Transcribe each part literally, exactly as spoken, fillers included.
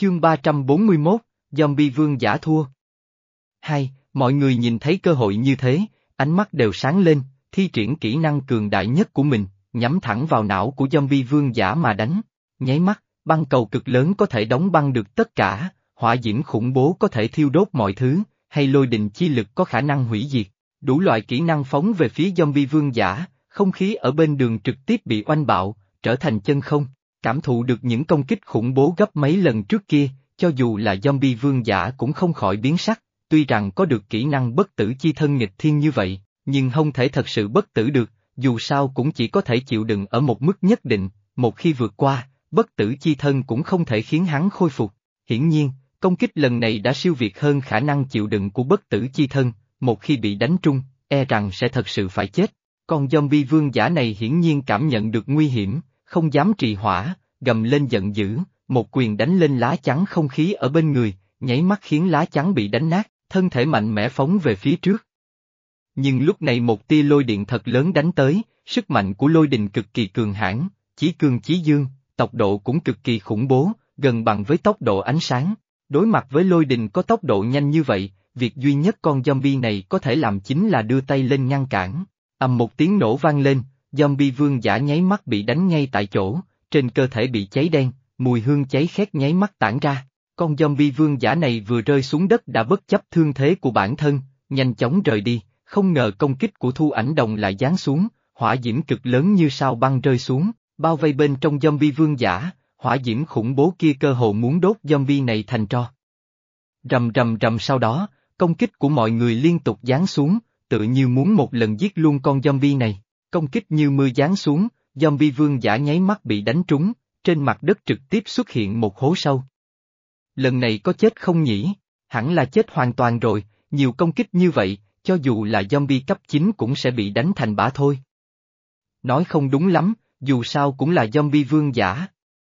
Chương ba trăm bốn mươi mốt, Zombie vương giả thua. Hai, mọi người nhìn thấy cơ hội như thế, ánh mắt đều sáng lên, thi triển kỹ năng cường đại nhất của mình, nhắm thẳng vào não của zombie vương giả mà đánh. Nháy mắt, băng cầu cực lớn có thể đóng băng được tất cả, hỏa diễm khủng bố có thể thiêu đốt mọi thứ, hay lôi đình chi lực có khả năng hủy diệt. Đủ loại kỹ năng phóng về phía zombie vương giả, không khí ở bên đường trực tiếp bị oanh bạo, trở thành chân không. Cảm thụ được những công kích khủng bố gấp mấy lần trước kia, cho dù là zombie vương giả cũng không khỏi biến sắc, tuy rằng có được kỹ năng bất tử chi thân nghịch thiên như vậy, nhưng không thể thật sự bất tử được, dù sao cũng chỉ có thể chịu đựng ở một mức nhất định, một khi vượt qua, bất tử chi thân cũng không thể khiến hắn khôi phục. Hiển nhiên, công kích lần này đã siêu việt hơn khả năng chịu đựng của bất tử chi thân, một khi bị đánh trúng, e rằng sẽ thật sự phải chết. Còn zombie vương giả này hiển nhiên cảm nhận được nguy hiểm, không dám trì hoãn, gầm lên giận dữ, một quyền đánh lên lá chắn không khí ở bên người, nháy mắt khiến lá chắn bị đánh nát, thân thể mạnh mẽ phóng về phía trước. Nhưng lúc này một tia lôi điện thật lớn đánh tới, sức mạnh của lôi đình cực kỳ cường hãn, chí cương chí dương, tốc độ cũng cực kỳ khủng bố, gần bằng với tốc độ ánh sáng. Đối mặt với lôi đình có tốc độ nhanh như vậy, việc duy nhất con zombie này có thể làm chính là đưa tay lên ngăn cản. Ầm một tiếng nổ vang lên, zombie vương giả nháy mắt bị đánh ngay tại chỗ, trên cơ thể bị cháy đen, mùi hương cháy khét nháy mắt tản ra. Con zombie vương giả này vừa rơi xuống đất đã bất chấp thương thế của bản thân, nhanh chóng rời đi, không ngờ công kích của Thu Ảnh Đồng lại giáng xuống, hỏa diễm cực lớn như sao băng rơi xuống, bao vây bên trong zombie vương giả, hỏa diễm khủng bố kia cơ hồ muốn đốt zombie này thành tro. Rầm rầm rầm sau đó, công kích của mọi người liên tục giáng xuống, tự như muốn một lần giết luôn con zombie này, công kích như mưa giáng xuống, zombie vương giả nháy mắt bị đánh trúng, trên mặt đất trực tiếp xuất hiện một hố sâu. Lần này có chết không nhỉ? Hẳn là chết hoàn toàn rồi, nhiều công kích như vậy, cho dù là zombie cấp chín cũng sẽ bị đánh thành bã thôi. Nói không đúng lắm, dù sao cũng là zombie vương giả.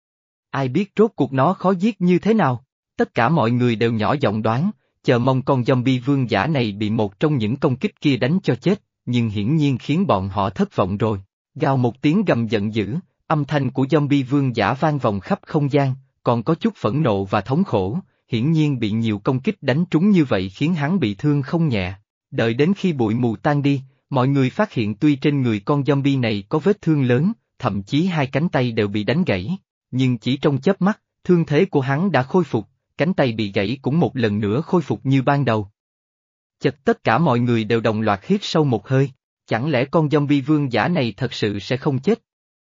Ai biết rốt cuộc nó khó giết như thế nào? Tất cả mọi người đều nhỏ giọng đoán, chờ mong con zombie vương giả này bị một trong những công kích kia đánh cho chết, nhưng hiển nhiên khiến bọn họ thất vọng rồi. Gào một tiếng gầm giận dữ, âm thanh của zombie vương giả vang vọng khắp không gian, còn có chút phẫn nộ và thống khổ, hiển nhiên bị nhiều công kích đánh trúng như vậy khiến hắn bị thương không nhẹ. Đợi đến khi bụi mù tan đi, mọi người phát hiện tuy trên người con zombie này có vết thương lớn, thậm chí hai cánh tay đều bị đánh gãy, nhưng chỉ trong chớp mắt, thương thế của hắn đã khôi phục, cánh tay bị gãy cũng một lần nữa khôi phục như ban đầu. Chợt tất cả mọi người đều đồng loạt hít sâu một hơi, chẳng lẽ con zombie vương giả này thật sự sẽ không chết?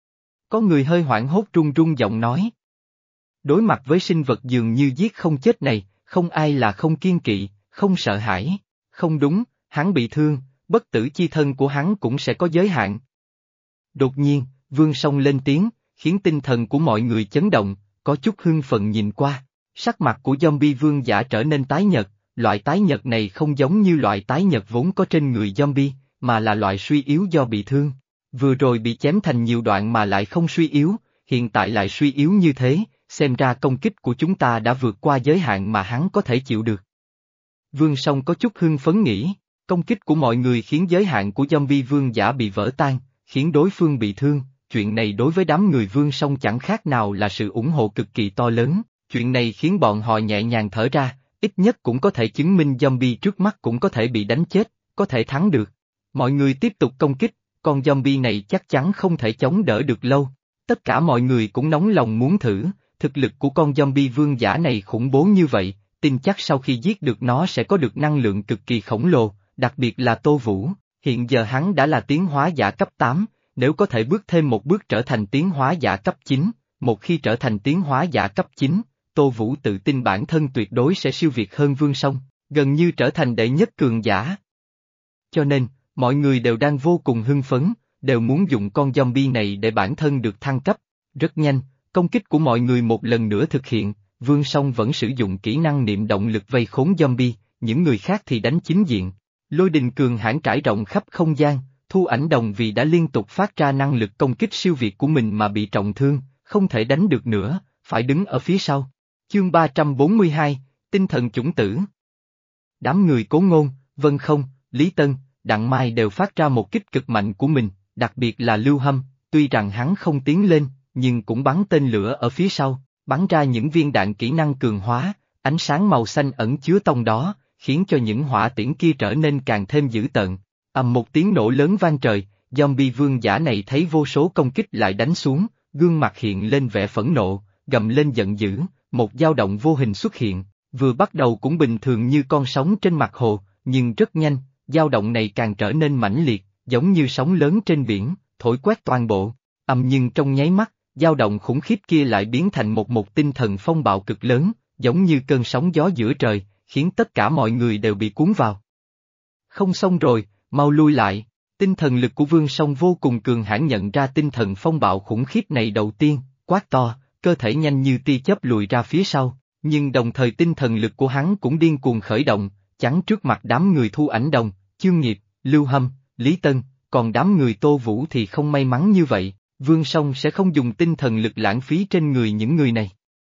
Có người hơi hoảng hốt run run giọng nói. Đối mặt với sinh vật dường như giết không chết này, không ai là không kiên kỵ, không sợ hãi, không đúng, hắn bị thương, bất tử chi thân của hắn cũng sẽ có giới hạn. Đột nhiên, Vương Song lên tiếng, khiến tinh thần của mọi người chấn động, có chút hưng phấn nhìn qua, sắc mặt của zombie vương giả trở nên tái nhợt, loại tái nhợt này không giống như loại tái nhợt vốn có trên người zombie, mà là loại suy yếu do bị thương. Vừa rồi bị chém thành nhiều đoạn mà lại không suy yếu, hiện tại lại suy yếu như thế, xem ra công kích của chúng ta đã vượt qua giới hạn mà hắn có thể chịu được. Vương Song có chút hưng phấn nghĩ, công kích của mọi người khiến giới hạn của zombie vương giả bị vỡ tan, khiến đối phương bị thương, chuyện này đối với đám người Vương Song chẳng khác nào là sự ủng hộ cực kỳ to lớn, chuyện này khiến bọn họ nhẹ nhàng thở ra, ít nhất cũng có thể chứng minh zombie trước mắt cũng có thể bị đánh chết, có thể thắng được. Mọi người tiếp tục công kích, con zombie này chắc chắn không thể chống đỡ được lâu. Tất cả mọi người cũng nóng lòng muốn thử, thực lực của con zombie vương giả này khủng bố như vậy, tin chắc sau khi giết được nó sẽ có được năng lượng cực kỳ khổng lồ, đặc biệt là Tô Vũ, hiện giờ hắn đã là tiến hóa giả cấp tám, nếu có thể bước thêm một bước trở thành tiến hóa giả cấp chín, một khi trở thành tiến hóa giả cấp chín, Tô Vũ tự tin bản thân tuyệt đối sẽ siêu việt hơn Vương Song, gần như trở thành đệ nhất cường giả. Cho nên, mọi người đều đang vô cùng hưng phấn, đều muốn dùng con zombie này để bản thân được thăng cấp. Rất nhanh, công kích của mọi người một lần nữa thực hiện, Vương Song vẫn sử dụng kỹ năng niệm động lực vây khốn zombie, những người khác thì đánh chính diện. Lôi đình cường hãn trải rộng khắp không gian, Thu Ảnh Đồng vì đã liên tục phát ra năng lực công kích siêu việt của mình mà bị trọng thương, không thể đánh được nữa, phải đứng ở phía sau. Chương ba trăm bốn mươi hai, Tinh thần chủng tử. Đám người Cố Ngôn, Vân Không, Lý Tân, Đặng Mai đều phát ra một kích cực mạnh của mình, đặc biệt là Lưu Hâm, tuy rằng hắn không tiến lên, nhưng cũng bắn tên lửa ở phía sau, bắn ra những viên đạn kỹ năng cường hóa, ánh sáng màu xanh ẩn chứa trong đó, khiến cho những hỏa tiễn kia trở nên càng thêm dữ tợn. Ầm một tiếng nổ lớn vang trời, zombie vương giả này thấy vô số công kích lại đánh xuống, gương mặt hiện lên vẻ phẫn nộ, gầm lên giận dữ, một dao động vô hình xuất hiện, vừa bắt đầu cũng bình thường như con sóng trên mặt hồ, nhưng rất nhanh, dao động này càng trở nên mãnh liệt, giống như sóng lớn trên biển, thổi quét toàn bộ. Ầm nhưng trong nháy mắt, dao động khủng khiếp kia lại biến thành một một tinh thần phong bạo cực lớn, giống như cơn sóng gió giữa trời, khiến tất cả mọi người đều bị cuốn vào. Không xong rồi, mau lui lại. Tinh thần lực của Vương Song vô cùng cường hãn, nhận ra tinh thần phong bạo khủng khiếp này đầu tiên, quát to, cơ thể nhanh như tia chớp lùi ra phía sau, nhưng đồng thời tinh thần lực của hắn cũng điên cuồng khởi động, chắn trước mặt đám người Thu Ảnh Đồng, Chương Nghiệp, Lưu Hâm, Lý Tân, còn đám người Tô Vũ thì không may mắn như vậy, Vương Song sẽ không dùng tinh thần lực lãng phí trên người những người này.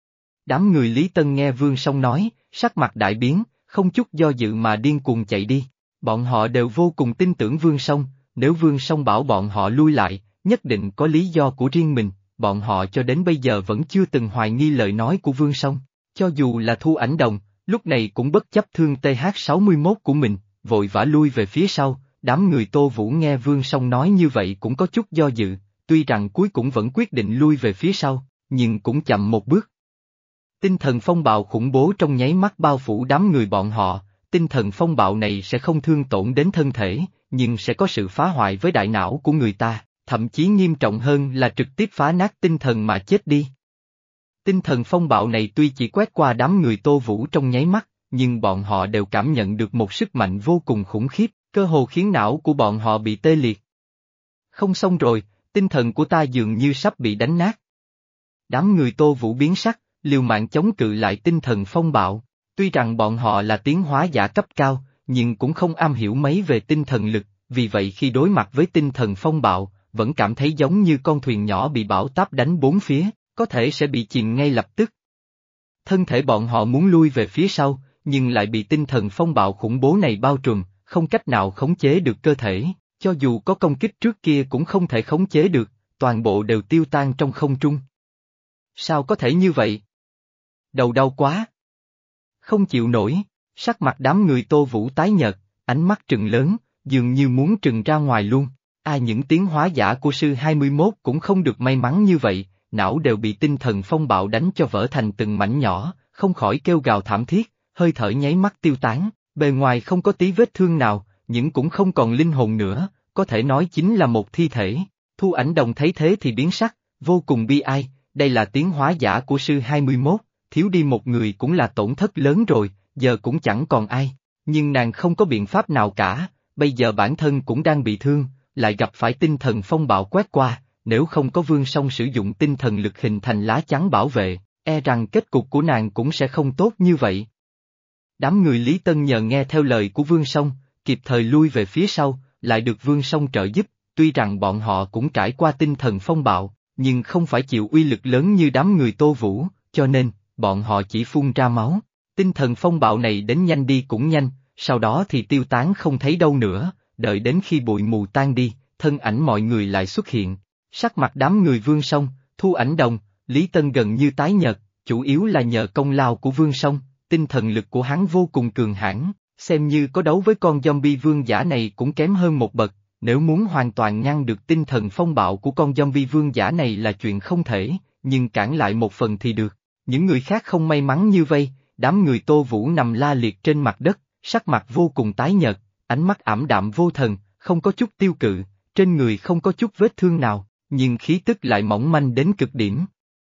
Đám người Lý Tân nghe Vương Song nói, sắc mặt đại biến, không chút do dự mà điên cuồng chạy đi. Bọn họ đều vô cùng tin tưởng Vương Song, nếu Vương Song bảo bọn họ lui lại, nhất định có lý do của riêng mình, bọn họ cho đến bây giờ vẫn chưa từng hoài nghi lời nói của Vương Song. Cho dù là Thu Ảnh Đồng, lúc này cũng bất chấp thương T H sáu mươi mốt của mình, vội vã lui về phía sau, đám người Tô Vũ nghe Vương Song nói như vậy cũng có chút do dự, tuy rằng cuối cùng vẫn quyết định lui về phía sau, nhưng cũng chậm một bước. Tinh thần phong bạo khủng bố trong nháy mắt bao phủ đám người bọn họ. Tinh thần phong bạo này sẽ không thương tổn đến thân thể, nhưng sẽ có sự phá hoại với đại não của người ta, thậm chí nghiêm trọng hơn là trực tiếp phá nát tinh thần mà chết đi. Tinh thần phong bạo này tuy chỉ quét qua đám người Tô Vũ trong nháy mắt, nhưng bọn họ đều cảm nhận được một sức mạnh vô cùng khủng khiếp, cơ hồ khiến não của bọn họ bị tê liệt. Không xong rồi, tinh thần của ta dường như sắp bị đánh nát. Đám người Tô Vũ biến sắc, liều mạng chống cự lại tinh thần phong bạo. Tuy rằng bọn họ là tiến hóa giả cấp cao, nhưng cũng không am hiểu mấy về tinh thần lực, vì vậy khi đối mặt với tinh thần phong bạo, vẫn cảm thấy giống như con thuyền nhỏ bị bão táp đánh bốn phía, có thể sẽ bị chìm ngay lập tức. Thân thể bọn họ muốn lui về phía sau, nhưng lại bị tinh thần phong bạo khủng bố này bao trùm, không cách nào khống chế được cơ thể, cho dù có công kích trước kia cũng không thể khống chế được, toàn bộ đều tiêu tan trong không trung. Sao có thể như vậy? Đầu đau quá! Không chịu nổi, sắc mặt đám người Tô Vũ tái nhợt, ánh mắt trừng lớn, dường như muốn trừng ra ngoài luôn. Ai những tiến hóa giả của sư hai mươi mốt cũng không được may mắn như vậy, não đều bị tinh thần phong bạo đánh cho vỡ thành từng mảnh nhỏ, không khỏi kêu gào thảm thiết, hơi thở nháy mắt tiêu tán, bề ngoài không có tí vết thương nào, nhưng cũng không còn linh hồn nữa, có thể nói chính là một thi thể. Thu Ảnh Đồng thấy thế thì biến sắc, vô cùng bi ai, đây là tiến hóa giả của sư hai mươi mốt. Thiếu đi một người cũng là tổn thất lớn rồi, giờ cũng chẳng còn ai, nhưng nàng không có biện pháp nào cả, bây giờ bản thân cũng đang bị thương, lại gặp phải tinh thần phong bạo quét qua, nếu không có Vương Song sử dụng tinh thần lực hình thành lá chắn bảo vệ, e rằng kết cục của nàng cũng sẽ không tốt như vậy. Đám người Lý Tân nhờ nghe theo lời của Vương Song, kịp thời lui về phía sau, lại được Vương Song trợ giúp, tuy rằng bọn họ cũng trải qua tinh thần phong bạo, nhưng không phải chịu uy lực lớn như đám người Tô Vũ, cho nên bọn họ chỉ phun ra máu. Tinh thần phong bạo này đến nhanh đi cũng nhanh, sau đó thì tiêu tán không thấy đâu nữa, đợi đến khi bụi mù tan đi, thân ảnh mọi người lại xuất hiện. Sắc mặt đám người Vương Song, Thu Ảnh Đồng, Lý Tân gần như tái nhợt, chủ yếu là nhờ công lao của Vương Song, tinh thần lực của hắn vô cùng cường hãn, xem như có đấu với con zombie vương giả này cũng kém hơn một bậc, nếu muốn hoàn toàn ngăn được tinh thần phong bạo của con zombie vương giả này là chuyện không thể, nhưng cản lại một phần thì được. Những người khác không may mắn như vây, đám người Tô Vũ nằm la liệt trên mặt đất, sắc mặt vô cùng tái nhợt, ánh mắt ảm đạm vô thần, không có chút tiêu cự, trên người không có chút vết thương nào, nhưng khí tức lại mỏng manh đến cực điểm.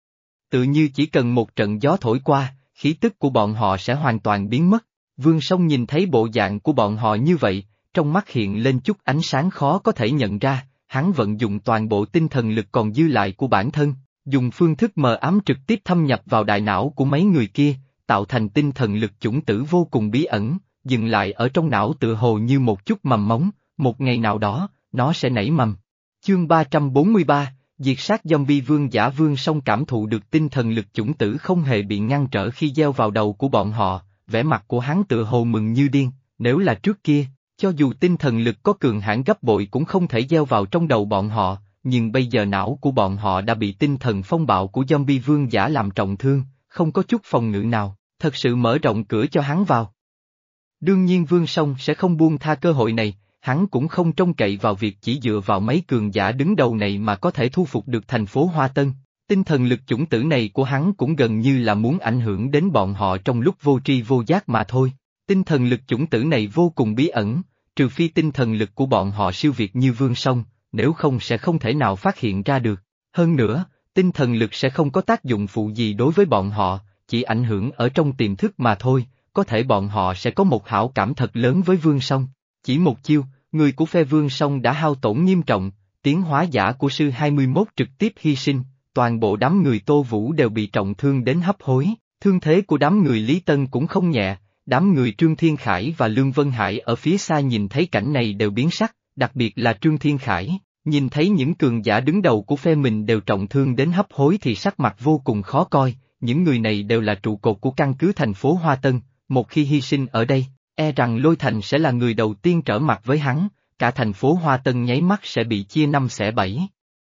Tự như chỉ cần một trận gió thổi qua, khí tức của bọn họ sẽ hoàn toàn biến mất. Vương Song nhìn thấy bộ dạng của bọn họ như vậy, trong mắt hiện lên chút ánh sáng khó có thể nhận ra, hắn vận dụng toàn bộ tinh thần lực còn dư lại của bản thân. Dùng phương thức mờ ám trực tiếp thâm nhập vào đại não của mấy người kia, tạo thành tinh thần lực chủng tử vô cùng bí ẩn, dừng lại ở trong não tựa hồ như một chút mầm mống, một ngày nào đó, nó sẽ nảy mầm. Chương ba trăm bốn mươi ba, diệt sát zombie vương giả. Vương Song cảm thụ được tinh thần lực chủng tử không hề bị ngăn trở khi gieo vào đầu của bọn họ, vẻ mặt của hắn tựa hồ mừng như điên, nếu là trước kia, cho dù tinh thần lực có cường hãn gấp bội cũng không thể gieo vào trong đầu bọn họ, nhưng bây giờ não của bọn họ đã bị tinh thần phong bạo của zombie vương giả làm trọng thương, không có chút phòng ngự nào, thật sự mở rộng cửa cho hắn vào. Đương nhiên Vương Song sẽ không buông tha cơ hội này, hắn cũng không trông cậy vào việc chỉ dựa vào mấy cường giả đứng đầu này mà có thể thu phục được thành phố Hoa Tân. Tinh thần lực chủng tử này của hắn cũng gần như là muốn ảnh hưởng đến bọn họ trong lúc vô tri vô giác mà thôi. Tinh thần lực chủng tử này vô cùng bí ẩn, trừ phi tinh thần lực của bọn họ siêu việt như Vương Song, nếu không sẽ không thể nào phát hiện ra được. Hơn nữa, tinh thần lực sẽ không có tác dụng phụ gì đối với bọn họ, chỉ ảnh hưởng ở trong tiềm thức mà thôi, có thể bọn họ sẽ có một hảo cảm thật lớn với Vương Song. Chỉ một chiêu, người của phe Vương Song đã hao tổn nghiêm trọng, tiến hóa giả của sư hai mươi mốt trực tiếp hy sinh, toàn bộ đám người Tô Vũ đều bị trọng thương đến hấp hối, thương thế của đám người Lý Tân cũng không nhẹ, đám người Trương Thiên Khải và Lương Vân Hải ở phía xa nhìn thấy cảnh này đều biến sắc, đặc biệt là Trương Thiên Khải, nhìn thấy những cường giả đứng đầu của phe mình đều trọng thương đến hấp hối thì sắc mặt vô cùng khó coi, những người này đều là trụ cột của căn cứ thành phố Hoa Tân, một khi hy sinh ở đây, e rằng Lôi Thành sẽ là người đầu tiên trở mặt với hắn, cả thành phố Hoa Tân nháy mắt sẽ bị chia năm xẻ bảy.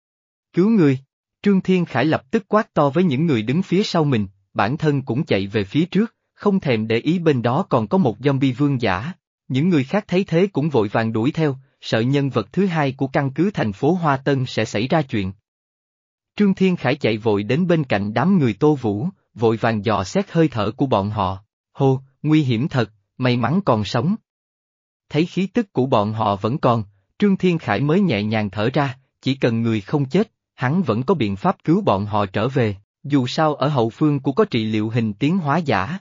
Cứu người! Trương Thiên Khải lập tức quát to với những người đứng phía sau mình, bản thân cũng chạy về phía trước, không thèm để ý bên đó còn có một zombie vương giả. Những người khác thấy thế cũng vội vàng đuổi theo, sợ nhân vật thứ hai của căn cứ thành phố Hoa Tân sẽ xảy ra chuyện. Trương Thiên Khải chạy vội đến bên cạnh đám người Tô Vũ, vội vàng dò xét hơi thở của bọn họ. Hô, nguy hiểm thật, may mắn còn sống. Thấy khí tức của bọn họ vẫn còn, Trương Thiên Khải mới nhẹ nhàng thở ra, chỉ cần người không chết, hắn vẫn có biện pháp cứu bọn họ trở về, dù sao ở hậu phương của có trị liệu hình tiến hóa giả.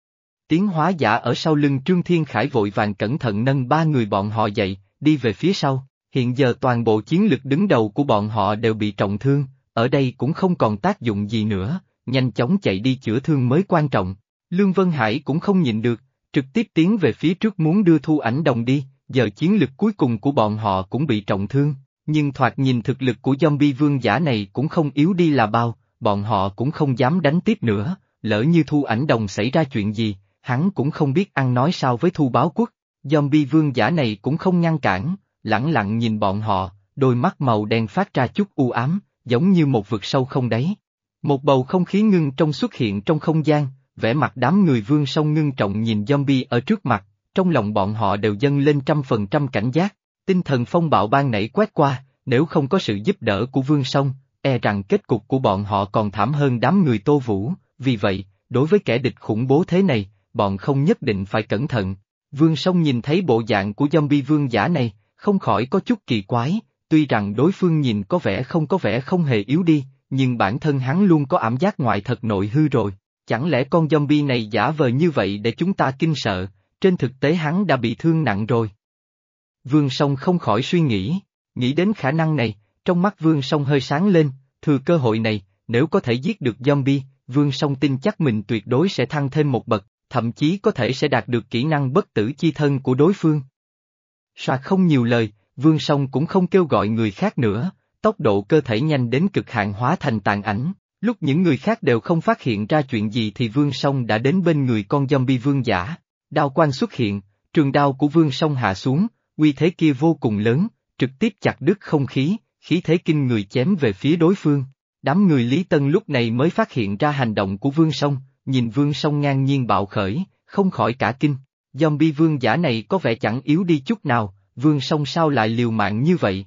Tiến hóa giả ở sau lưng Trương Thiên Khải vội vàng cẩn thận nâng ba người bọn họ dậy, đi về phía sau, hiện giờ toàn bộ chiến lực đứng đầu của bọn họ đều bị trọng thương, ở đây cũng không còn tác dụng gì nữa, nhanh chóng chạy đi chữa thương mới quan trọng. Lương Vân Hải cũng không nhịn được, trực tiếp tiến về phía trước muốn đưa Thu Ảnh Đồng đi, giờ chiến lực cuối cùng của bọn họ cũng bị trọng thương, nhưng thoạt nhìn thực lực của zombie vương giả này cũng không yếu đi là bao, bọn họ cũng không dám đánh tiếp nữa, lỡ như Thu Ảnh Đồng xảy ra chuyện gì, hắn cũng không biết ăn nói sao với Thu Báo Quốc. Zombie vương giả này cũng không ngăn cản, lẳng lặng nhìn bọn họ, đôi mắt màu đen phát ra chút u ám, giống như một vực sâu không đáy. Một bầu không khí ngưng trong xuất hiện trong không gian, vẻ mặt đám người Vương Song ngưng trọng nhìn zombie ở trước mặt, trong lòng bọn họ đều dâng lên trăm phần trăm cảnh giác, tinh thần phong bạo ban nãy quét qua, nếu không có sự giúp đỡ của Vương Song, e rằng kết cục của bọn họ còn thảm hơn đám người Tô Vũ, vì vậy, đối với kẻ địch khủng bố thế này, bọn không nhất định phải cẩn thận. Vương Song nhìn thấy bộ dạng của zombie vương giả này, không khỏi có chút kỳ quái, tuy rằng đối phương nhìn có vẻ không có vẻ không hề yếu đi, nhưng bản thân hắn luôn có ảo giác ngoại thật nội hư rồi, chẳng lẽ con zombie này giả vờ như vậy để chúng ta kinh sợ, trên thực tế hắn đã bị thương nặng rồi. Vương Song không khỏi suy nghĩ, nghĩ đến khả năng này, trong mắt Vương Song hơi sáng lên, thừa cơ hội này, nếu có thể giết được zombie, Vương Song tin chắc mình tuyệt đối sẽ thăng thêm một bậc, thậm chí có thể sẽ đạt được kỹ năng bất tử chi thân của đối phương. Soạt không nhiều lời, Vương Song cũng không kêu gọi người khác nữa, tốc độ cơ thể nhanh đến cực hạn hóa thành tàn ảnh, lúc những người khác đều không phát hiện ra chuyện gì thì Vương Song đã đến bên người con zombie vương giả, đao quang xuất hiện, trường đao của Vương Song hạ xuống, uy thế kia vô cùng lớn, trực tiếp chặt đứt không khí, khí thế kinh người chém về phía đối phương. Đám người Lý Tân lúc này mới phát hiện ra hành động của Vương Song, nhìn Vương Song ngang nhiên bạo khởi, không khỏi cả kinh, zombie vương giả này có vẻ chẳng yếu đi chút nào, Vương Song sao lại liều mạng như vậy?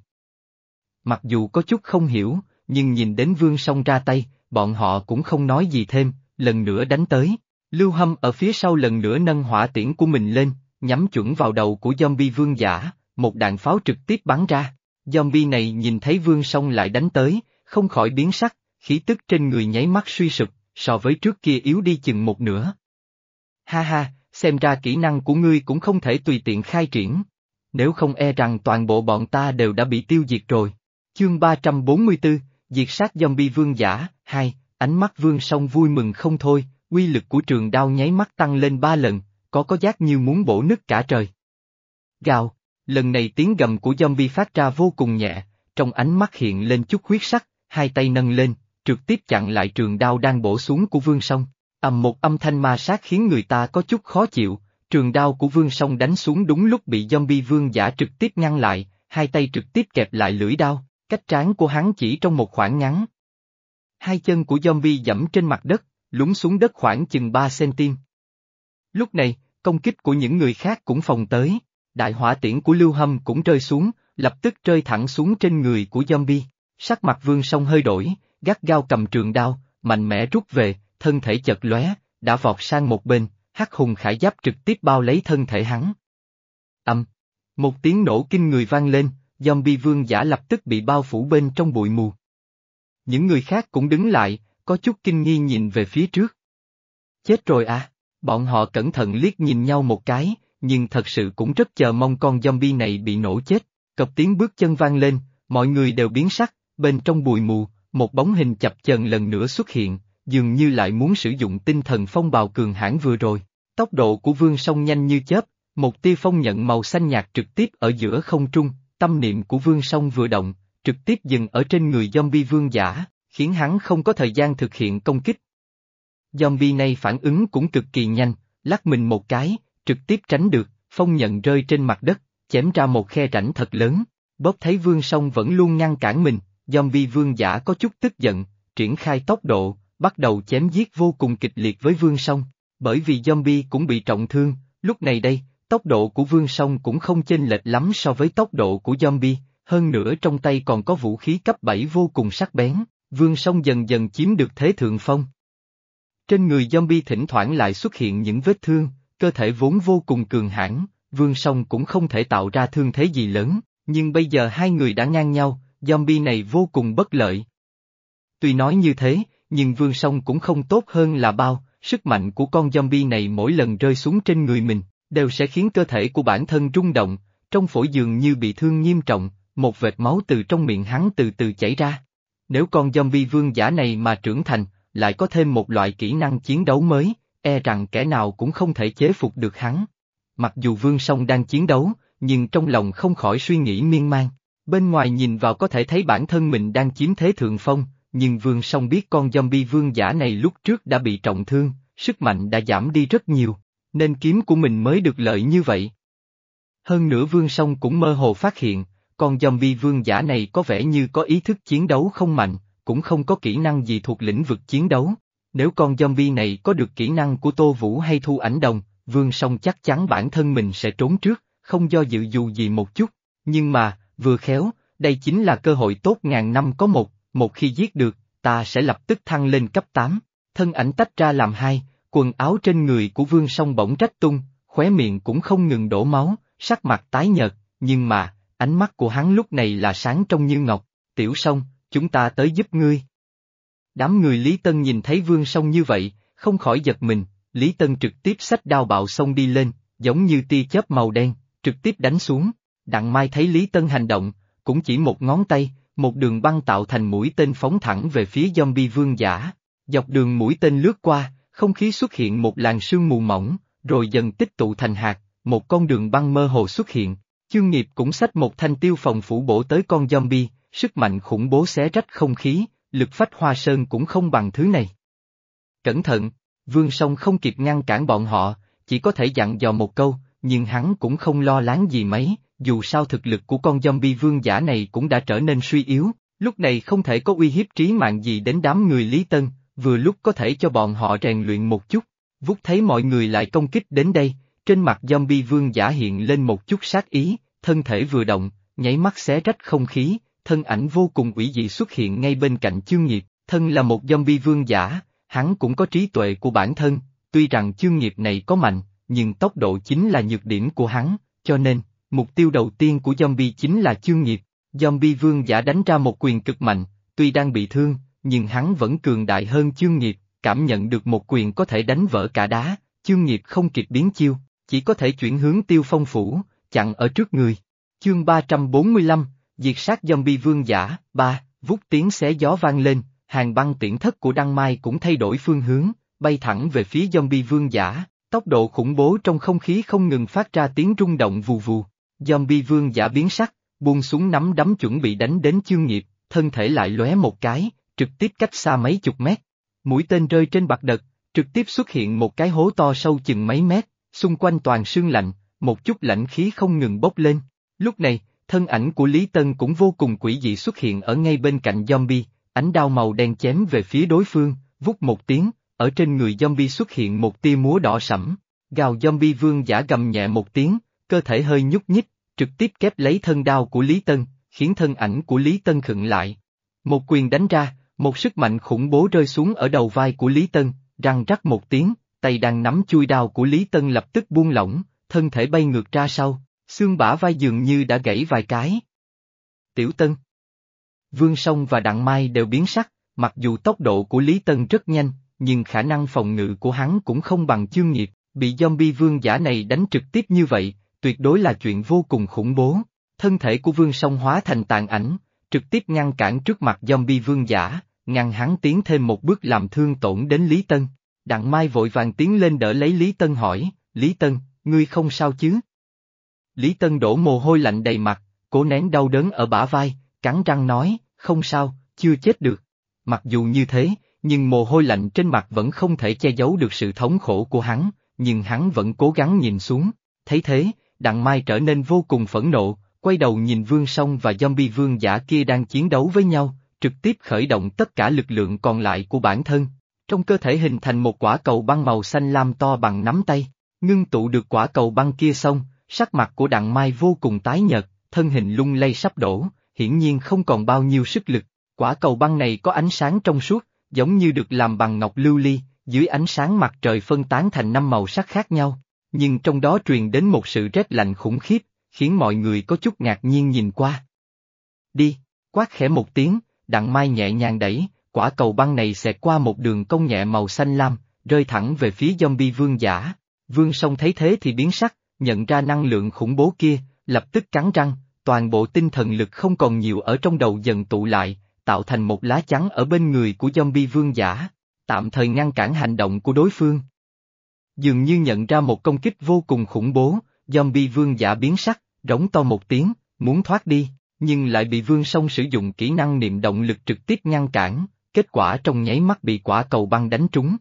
Mặc dù có chút không hiểu, nhưng nhìn đến Vương Song ra tay, bọn họ cũng không nói gì thêm, lần nữa đánh tới. Lưu Hâm ở phía sau lần nữa nâng hỏa tiễn của mình lên, nhắm chuẩn vào đầu của zombie vương giả, một đạn pháo trực tiếp bắn ra. Zombie này nhìn thấy Vương Song lại đánh tới, không khỏi biến sắc, khí tức trên người nháy mắt suy sụp, so với trước kia yếu đi chừng một nửa. Ha ha, xem ra kỹ năng của ngươi cũng không thể tùy tiện khai triển. Nếu không e rằng toàn bộ bọn ta đều đã bị tiêu diệt rồi. Chương ba trăm bốn mươi tư, diệt sát zombie vương giả, hai, ánh mắt Vương Song vui mừng không thôi, uy lực của trường đao nháy mắt tăng lên ba lần, có có giác như muốn bổ nứt cả trời. Gào, lần này tiếng gầm của zombie phát ra vô cùng nhẹ, trong ánh mắt hiện lên chút huyết sắc, hai tay nâng lên, trực tiếp chặn lại trường đao đang bổ xuống của Vương Song. Ầm một âm thanh ma sát khiến người ta có chút khó chịu, trường đao của Vương Song đánh xuống đúng lúc bị zombie vương giả trực tiếp ngăn lại, hai tay trực tiếp kẹp lại lưỡi đao, cách trán của hắn chỉ trong một khoảng ngắn. Hai chân của zombie dẫm trên mặt đất, lún xuống đất khoảng chừng ba xăng-ti-mét. Lúc này, công kích của những người khác cũng phòng tới, đại hỏa tiễn của Lưu Hâm cũng rơi xuống, lập tức rơi thẳng xuống trên người của zombie. Sắc mặt Vương Song hơi đổi, gắt gao cầm trường đao, mạnh mẽ rút về, thân thể chật lóe, đã vọt sang một bên, hắc hùng khải giáp trực tiếp bao lấy thân thể hắn. Ầm, một tiếng nổ kinh người vang lên, zombie vương giả lập tức bị bao phủ bên trong bụi mù. Những người khác cũng đứng lại, có chút kinh nghi nhìn về phía trước. Chết rồi à, bọn họ cẩn thận liếc nhìn nhau một cái, nhưng thật sự cũng rất chờ mong con zombie này bị nổ chết. Cộc tiếng bước chân vang lên, mọi người đều biến sắc, bên trong bụi mù, một bóng hình chập chờn lần nữa xuất hiện, dường như lại muốn sử dụng tinh thần phong bào cường hãn vừa rồi. Tốc độ của Vương Song nhanh như chớp, một tia phong nhận màu xanh nhạt trực tiếp ở giữa không trung, tâm niệm của Vương Song vừa động, trực tiếp dừng ở trên người zombie vương giả, khiến hắn không có thời gian thực hiện công kích. Zombie này phản ứng cũng cực kỳ nhanh, lắc mình một cái, trực tiếp tránh được, phong nhận rơi trên mặt đất, chém ra một khe rãnh thật lớn. Bóp thấy Vương Song vẫn luôn ngăn cản mình, zombie vương giả có chút tức giận, triển khai tốc độ, bắt đầu chém giết vô cùng kịch liệt với Vương Song. Bởi vì zombie cũng bị trọng thương, lúc này đây, tốc độ của Vương Song cũng không chênh lệch lắm so với tốc độ của zombie, hơn nữa trong tay còn có vũ khí cấp bảy vô cùng sắc bén, Vương Song dần dần chiếm được thế thượng phong. Trên người zombie thỉnh thoảng lại xuất hiện những vết thương, cơ thể vốn vô cùng cường hãn, Vương Song cũng không thể tạo ra thương thế gì lớn, nhưng bây giờ hai người đã ngang nhau, zombie này vô cùng bất lợi. Tuy nói như thế, nhưng Vương Song cũng không tốt hơn là bao, sức mạnh của con zombie này mỗi lần rơi xuống trên người mình, đều sẽ khiến cơ thể của bản thân rung động, trong phổi dường như bị thương nghiêm trọng, một vệt máu từ trong miệng hắn từ từ chảy ra. Nếu con zombie vương giả này mà trưởng thành, lại có thêm một loại kỹ năng chiến đấu mới, e rằng kẻ nào cũng không thể chế phục được hắn. Mặc dù Vương Song đang chiến đấu, nhưng trong lòng không khỏi suy nghĩ miên man. Bên ngoài nhìn vào có thể thấy bản thân mình đang chiếm thế thượng phong, nhưng Vương Song biết con zombie vương giả này lúc trước đã bị trọng thương, sức mạnh đã giảm đi rất nhiều, nên kiếm của mình mới được lợi như vậy. Hơn nữa Vương Song cũng mơ hồ phát hiện, con zombie vương giả này có vẻ như có ý thức chiến đấu không mạnh, cũng không có kỹ năng gì thuộc lĩnh vực chiến đấu. Nếu con zombie này có được kỹ năng của Tô Vũ hay Thu Ảnh Đồng, Vương Song chắc chắn bản thân mình sẽ trốn trước, không do dự dù gì một chút. Nhưng mà, vừa khéo, đây chính là cơ hội tốt ngàn năm có một, một khi giết được, ta sẽ lập tức thăng lên cấp tám. Thân ảnh tách ra làm hai, quần áo trên người của Vương Song bỗng rách tung, khóe miệng cũng không ngừng đổ máu, sắc mặt tái nhợt, nhưng mà, ánh mắt của hắn lúc này là sáng trong như ngọc. Tiểu Song, chúng ta tới giúp ngươi. Đám người Lý Tân nhìn thấy Vương Song như vậy, không khỏi giật mình, Lý Tân trực tiếp xách đao bạo xông đi lên, giống như tia chớp màu đen, trực tiếp đánh xuống. Đặng Mai thấy Lý Tân hành động, cũng chỉ một ngón tay, một đường băng tạo thành mũi tên phóng thẳng về phía zombie vương giả. Dọc đường mũi tên lướt qua, không khí xuất hiện một làn sương mù mỏng, rồi dần tích tụ thành hạt, một con đường băng mơ hồ xuất hiện. Chương Nghiệp cũng xách một thanh tiêu phòng phủ bổ tới con zombie, sức mạnh khủng bố xé rách không khí, lực phách hoa sơn cũng không bằng thứ này. Cẩn thận, Vương Song không kịp ngăn cản bọn họ, chỉ có thể dặn dò một câu, nhưng hắn cũng không lo lắng gì mấy, dù sao thực lực của con zombie vương giả này cũng đã trở nên suy yếu, lúc này không thể có uy hiếp trí mạng gì đến đám người Lý Tân, vừa lúc có thể cho bọn họ rèn luyện một chút. Vút thấy mọi người lại công kích đến đây, trên mặt zombie vương giả hiện lên một chút sát ý, thân thể vừa động, nháy mắt xé rách không khí, thân ảnh vô cùng ủy dị xuất hiện ngay bên cạnh Chương Nghiệp. Thân là một zombie vương giả, hắn cũng có trí tuệ của bản thân, tuy rằng Chương Nghiệp này có mạnh, nhưng tốc độ chính là nhược điểm của hắn, cho nên, mục tiêu đầu tiên của zombie chính là Chương Nghiệp. Zombie vương giả đánh ra một quyền cực mạnh, tuy đang bị thương, nhưng hắn vẫn cường đại hơn Chương Nghiệp, cảm nhận được một quyền có thể đánh vỡ cả đá, Chương Nghiệp không kịp biến chiêu, chỉ có thể chuyển hướng Tiêu Phong Phủ, chặn ở trước người. Chương ba trăm bốn mươi lăm, diệt sát zombie vương giả. Ba, vút tiếng xé gió vang lên, hàng băng tiễn thất của Đăng Mai cũng thay đổi phương hướng, bay thẳng về phía zombie vương giả, tốc độ khủng bố trong không khí không ngừng phát ra tiếng rung động vù vù. Zombie vương giả biến sắc, buông xuống nắm đấm chuẩn bị đánh đến Chương Nghiệp, thân thể lại lóe một cái, trực tiếp cách xa mấy chục mét. Mũi tên rơi trên mặt đất, trực tiếp xuất hiện một cái hố to sâu chừng mấy mét, xung quanh toàn sương lạnh, một chút lạnh khí không ngừng bốc lên. Lúc này, Thân ảnh của Lý Tân cũng vô cùng quỷ dị xuất hiện ở ngay bên cạnh zombie, ánh đao màu đen chém về phía đối phương, vút một tiếng, ở trên người zombie xuất hiện một tia múa đỏ sẫm. Gào zombie vương giả gầm nhẹ một tiếng, cơ thể hơi nhúc nhích, trực tiếp kép lấy thân đao của Lý Tân, khiến thân ảnh của Lý Tân khựng lại. Một quyền đánh ra, một sức mạnh khủng bố rơi xuống ở đầu vai của Lý Tân, răng rắc một tiếng, tay đang nắm chuôi đao của Lý Tân lập tức buông lỏng, thân thể bay ngược ra sau, xương bả vai dường như đã gãy vài cái. Tiểu Tân, Vương Song và Đặng Mai đều biến sắc, mặc dù tốc độ của Lý Tân rất nhanh, nhưng khả năng phòng ngự của hắn cũng không bằng Chương Nghiệp, bị zombie vương giả này đánh trực tiếp như vậy, tuyệt đối là chuyện vô cùng khủng bố. Thân thể của Vương Song hóa thành tàn ảnh, trực tiếp ngăn cản trước mặt zombie vương giả, ngăn hắn tiến thêm một bước làm thương tổn đến Lý Tân. Đặng Mai vội vàng tiến lên đỡ lấy Lý Tân hỏi, Lý Tân, ngươi không sao chứ? Lý Tân đổ mồ hôi lạnh đầy mặt, cố nén đau đớn ở bả vai, cắn răng nói, không sao, chưa chết được. Mặc dù như thế, nhưng mồ hôi lạnh trên mặt vẫn không thể che giấu được sự thống khổ của hắn, nhưng hắn vẫn cố gắng nhìn xuống. Thấy thế, Đặng Mai trở nên vô cùng phẫn nộ, quay đầu nhìn Vương Song và zombie vương giả kia đang chiến đấu với nhau, trực tiếp khởi động tất cả lực lượng còn lại của bản thân. Trong cơ thể hình thành một quả cầu băng màu xanh lam to bằng nắm tay, ngưng tụ được quả cầu băng kia xong, sắc mặt của Đặng Mai vô cùng tái nhợt, thân hình lung lay sắp đổ, hiển nhiên không còn bao nhiêu sức lực. Quả cầu băng này có ánh sáng trong suốt, giống như được làm bằng ngọc lưu ly, dưới ánh sáng mặt trời phân tán thành năm màu sắc khác nhau, nhưng trong đó truyền đến một sự rét lạnh khủng khiếp, khiến mọi người có chút ngạc nhiên nhìn qua. Đi, quát khẽ một tiếng, Đặng Mai nhẹ nhàng đẩy, quả cầu băng này xẹt qua một đường cong nhẹ màu xanh lam, rơi thẳng về phía zombie vương giả. Vương Song thấy thế thì biến sắc, nhận ra năng lượng khủng bố kia, lập tức cắn răng, toàn bộ tinh thần lực không còn nhiều ở trong đầu dần tụ lại, tạo thành một lá chắn ở bên người của zombie vương giả, tạm thời ngăn cản hành động của đối phương. Dường như nhận ra một công kích vô cùng khủng bố, zombie vương giả biến sắc, rống to một tiếng, muốn thoát đi, nhưng lại bị Vương Song sử dụng kỹ năng niệm động lực trực tiếp ngăn cản, kết quả trong nháy mắt bị quả cầu băng đánh trúng.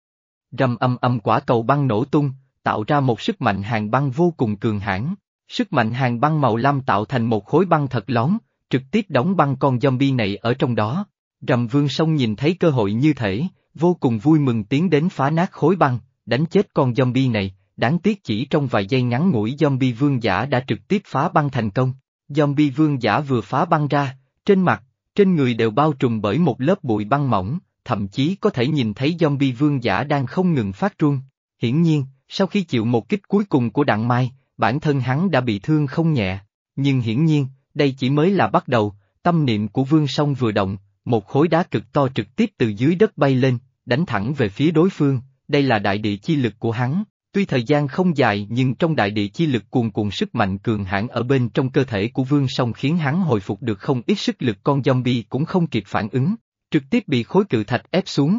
Rầm âm âm quả cầu băng nổ tung, tạo ra một sức mạnh hàn băng vô cùng cường hãn. Sức mạnh hàn băng màu lam tạo thành một khối băng thật lón, trực tiếp đóng băng con zombie này ở trong đó. Rầm Vương Song nhìn thấy cơ hội như thể, vô cùng vui mừng tiến đến phá nát khối băng, đánh chết con zombie này, đáng tiếc chỉ trong vài giây ngắn ngủi zombie vương giả đã trực tiếp phá băng thành công. Zombie vương giả vừa phá băng ra, trên mặt, trên người đều bao trùm bởi một lớp bụi băng mỏng, thậm chí có thể nhìn thấy zombie vương giả đang không ngừng phát run. Hiển nhiên, sau khi chịu một kích cuối cùng của Đặng Mai, bản thân hắn đã bị thương không nhẹ, nhưng hiển nhiên, đây chỉ mới là bắt đầu. Tâm niệm của Vương Song vừa động, một khối đá cực to trực tiếp từ dưới đất bay lên, đánh thẳng về phía đối phương. Đây là đại địa chi lực của hắn, tuy thời gian không dài nhưng trong đại địa chi lực cuồn cuộn sức mạnh cường hãn ở bên trong cơ thể của Vương Song khiến hắn hồi phục được không ít sức lực, con zombie cũng không kịp phản ứng, trực tiếp bị khối cự thạch ép xuống.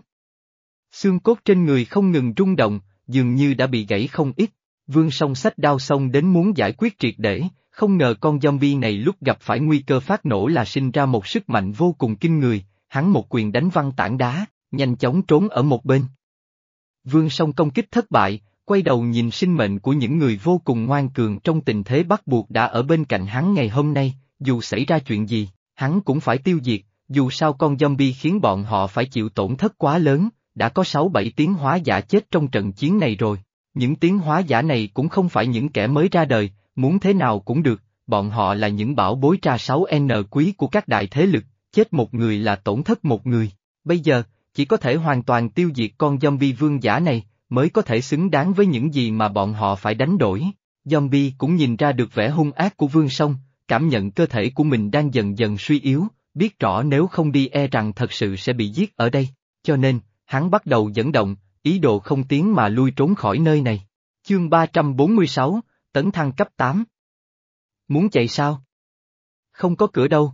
Xương cốt trên người không ngừng rung động, dường như đã bị gãy không ít. Vương Song xách đao xông đến muốn giải quyết triệt để, không ngờ con zombie này lúc gặp phải nguy cơ phát nổ là sinh ra một sức mạnh vô cùng kinh người, hắn một quyền đánh văng tảng đá, nhanh chóng trốn ở một bên. Vương Song công kích thất bại, quay đầu nhìn sinh mệnh của những người vô cùng ngoan cường trong tình thế bắt buộc đã ở bên cạnh hắn ngày hôm nay, dù xảy ra chuyện gì, hắn cũng phải tiêu diệt, dù sao con zombie khiến bọn họ phải chịu tổn thất quá lớn, đã có sáu bảy tiến hóa giả chết trong trận chiến này rồi. Những tiến hóa giả này cũng không phải những kẻ mới ra đời, muốn thế nào cũng được, bọn họ là những bảo bối tra sáu N quý của các đại thế lực, chết một người là tổn thất một người. Bây giờ, chỉ có thể hoàn toàn tiêu diệt con zombie vương giả này, mới có thể xứng đáng với những gì mà bọn họ phải đánh đổi. Zombie cũng nhìn ra được vẻ hung ác của Vương Song, cảm nhận cơ thể của mình đang dần dần suy yếu, biết rõ nếu không đi e rằng thật sự sẽ bị giết ở đây, cho nên, hắn bắt đầu dẫn động, ý đồ không tiến mà lui trốn khỏi nơi này. Chương ba trăm bốn mươi sáu, tấn thăng cấp tám. Muốn chạy sao? Không có cửa đâu.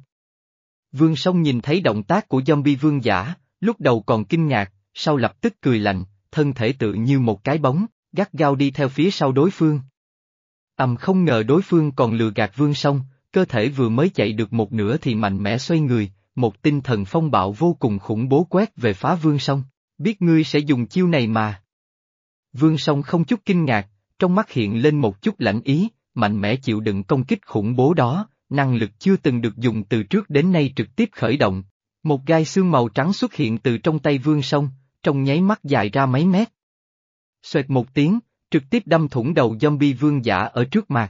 Vương Song nhìn thấy động tác của zombie vương giả, lúc đầu còn kinh ngạc, sau lập tức cười lạnh, thân thể tự như một cái bóng, gắt gao đi theo phía sau đối phương. Ầm, không ngờ đối phương còn lừa gạt Vương Song, cơ thể vừa mới chạy được một nửa thì mạnh mẽ xoay người, một tinh thần phong bạo vô cùng khủng bố quét về phá Vương Song. Biết ngươi sẽ dùng chiêu này mà. Vương Song không chút kinh ngạc, trong mắt hiện lên một chút lãnh ý, mạnh mẽ chịu đựng công kích khủng bố đó, năng lực chưa từng được dùng từ trước đến nay trực tiếp khởi động. Một gai xương màu trắng xuất hiện từ trong tay Vương Song, trong nháy mắt dài ra mấy mét. Xoẹt một tiếng, trực tiếp đâm thủng đầu zombie vương giả ở trước mặt.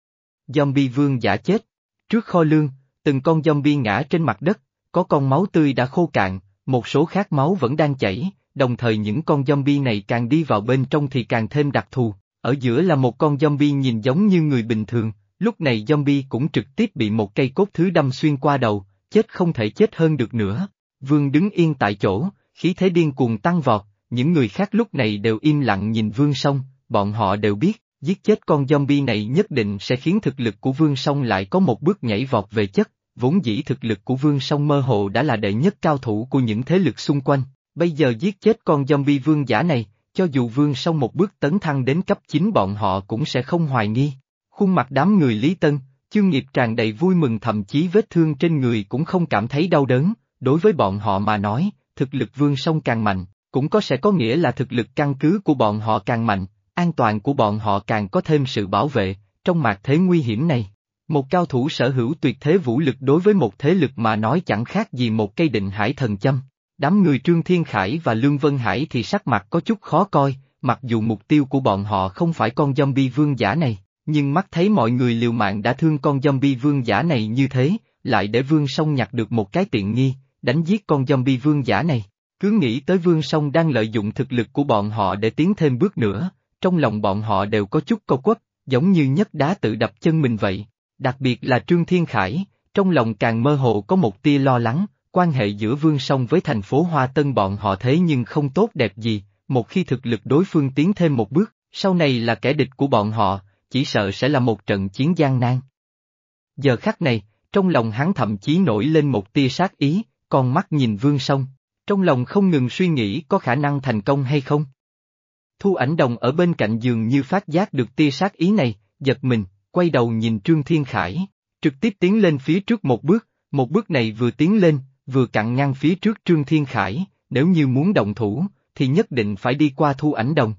Zombie vương giả chết. Trước kho lương, từng con zombie ngã trên mặt đất, có con máu tươi đã khô cạn, một số khác máu vẫn đang chảy, đồng thời những con zombie này càng đi vào bên trong thì càng thêm đặc thù. Ở giữa là một con zombie nhìn giống như người bình thường, lúc này zombie cũng trực tiếp bị một cây cốt thứ đâm xuyên qua đầu, chết không thể chết hơn được nữa. Vương đứng yên tại chỗ, khí thế điên cuồng tăng vọt, những người khác lúc này đều im lặng nhìn Vương Song, bọn họ đều biết, giết chết con zombie này nhất định sẽ khiến thực lực của Vương Song lại có một bước nhảy vọt về chất, vốn dĩ thực lực của Vương Song mơ hồ đã là đệ nhất cao thủ của những thế lực xung quanh, bây giờ giết chết con zombie vương giả này, cho dù Vương Song một bước tấn thăng đến cấp chín bọn họ cũng sẽ không hoài nghi. Khuôn mặt đám người Lý Tân, Chương Nghiệp tràn đầy vui mừng, thậm chí vết thương trên người cũng không cảm thấy đau đớn, đối với bọn họ mà nói, thực lực Vương Song càng mạnh, cũng có sẽ có nghĩa là thực lực căn cứ của bọn họ càng mạnh, an toàn của bọn họ càng có thêm sự bảo vệ, trong mạt thế nguy hiểm này. Một cao thủ sở hữu tuyệt thế vũ lực đối với một thế lực mà nói chẳng khác gì một cây định hải thần châm. Đám người Trương Thiên Khải và Lương Vân Hải thì sắc mặt có chút khó coi, mặc dù mục tiêu của bọn họ không phải con zombie vương giả này, nhưng mắt thấy mọi người liều mạng đã thương con zombie vương giả này như thế, lại để Vương Song nhặt được một cái tiện nghi, đánh giết con zombie vương giả này. Cứ nghĩ tới Vương Song đang lợi dụng thực lực của bọn họ để tiến thêm bước nữa, trong lòng bọn họ đều có chút co quắp, giống như nhấc đá tự đập chân mình vậy. Đặc biệt là Trương Thiên Khải, trong lòng càng mơ hồ có một tia lo lắng, quan hệ giữa Vương Song với thành phố Hoa Tân bọn họ thế nhưng không tốt đẹp gì, một khi thực lực đối phương tiến thêm một bước, sau này là kẻ địch của bọn họ, chỉ sợ sẽ là một trận chiến gian nan. Giờ khắc này, trong lòng hắn thậm chí nổi lên một tia sát ý, con mắt nhìn Vương Song, trong lòng không ngừng suy nghĩ có khả năng thành công hay không. Thu Ảnh Đồng ở bên cạnh giường như phát giác được tia sát ý này, giật mình, quay đầu nhìn Trương Thiên Khải, trực tiếp tiến lên phía trước một bước, một bước này vừa tiến lên, vừa chặn ngang phía trước Trương Thiên Khải, nếu như muốn động thủ, thì nhất định phải đi qua Thu Ảnh Đồng.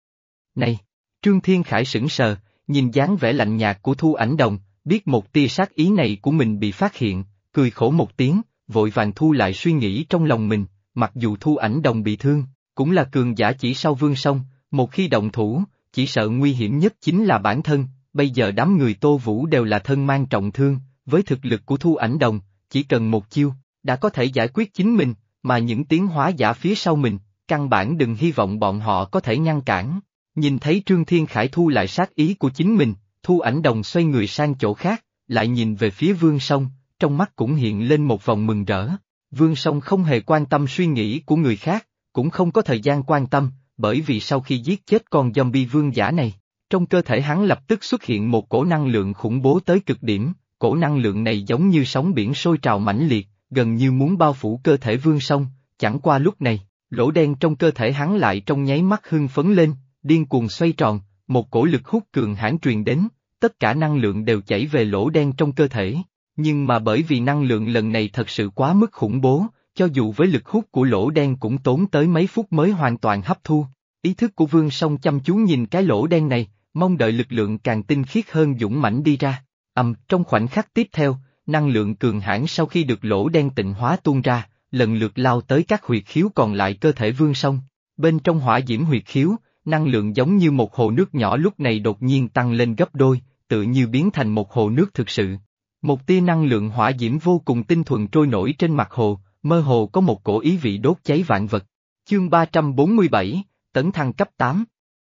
Này! Trương Thiên Khải sững sờ, nhìn dáng vẻ lạnh nhạt của Thu Ảnh Đồng, biết một tia sát ý này của mình bị phát hiện, cười khổ một tiếng, vội vàng thu lại suy nghĩ trong lòng mình, mặc dù Thu Ảnh Đồng bị thương, cũng là cường giả chỉ sau Vương Song, một khi động thủ, chỉ sợ nguy hiểm nhất chính là bản thân, bây giờ đám người Tô Vũ đều là thân mang trọng thương, với thực lực của Thu Ảnh Đồng, chỉ cần một chiêu, đã có thể giải quyết chính mình, mà những tiến hóa giả phía sau mình, căn bản đừng hy vọng bọn họ có thể ngăn cản. Nhìn thấy Trương Thiên Khải thu lại sát ý của chính mình, Thu Ảnh Đồng xoay người sang chỗ khác, lại nhìn về phía Vương Song, trong mắt cũng hiện lên một vòng mừng rỡ. Vương Song không hề quan tâm suy nghĩ của người khác, cũng không có thời gian quan tâm, bởi vì sau khi giết chết con zombie vương giả này, trong cơ thể hắn lập tức xuất hiện một cổ năng lượng khủng bố tới cực điểm, cổ năng lượng này giống như sóng biển sôi trào mãnh liệt, gần như muốn bao phủ cơ thể Vương Song, chẳng qua lúc này, lỗ đen trong cơ thể hắn lại trong nháy mắt hưng phấn lên, điên cuồng xoay tròn, một cổ lực hút cường hãn truyền đến, tất cả năng lượng đều chảy về lỗ đen trong cơ thể, nhưng mà bởi vì năng lượng lần này thật sự quá mức khủng bố, cho dù với lực hút của lỗ đen cũng tốn tới mấy phút mới hoàn toàn hấp thu. Ý thức của Vương Song chăm chú nhìn cái lỗ đen này, mong đợi lực lượng càng tinh khiết hơn dũng mãnh đi ra. Ầm, trong khoảnh khắc tiếp theo, năng lượng cường hãn sau khi được lỗ đen tịnh hóa tuôn ra, lần lượt lao tới các huyệt khiếu còn lại cơ thể Vương Song. Bên trong hỏa diễm huyệt khiếu, năng lượng giống như một hồ nước nhỏ lúc này đột nhiên tăng lên gấp đôi, tự như biến thành một hồ nước thực sự. Một tia năng lượng hỏa diễm vô cùng tinh thuần trôi nổi trên mặt hồ, mơ hồ có một cổ ý vị đốt cháy vạn vật. Chương ba trăm bốn mươi bảy, tấn thăng cấp tám.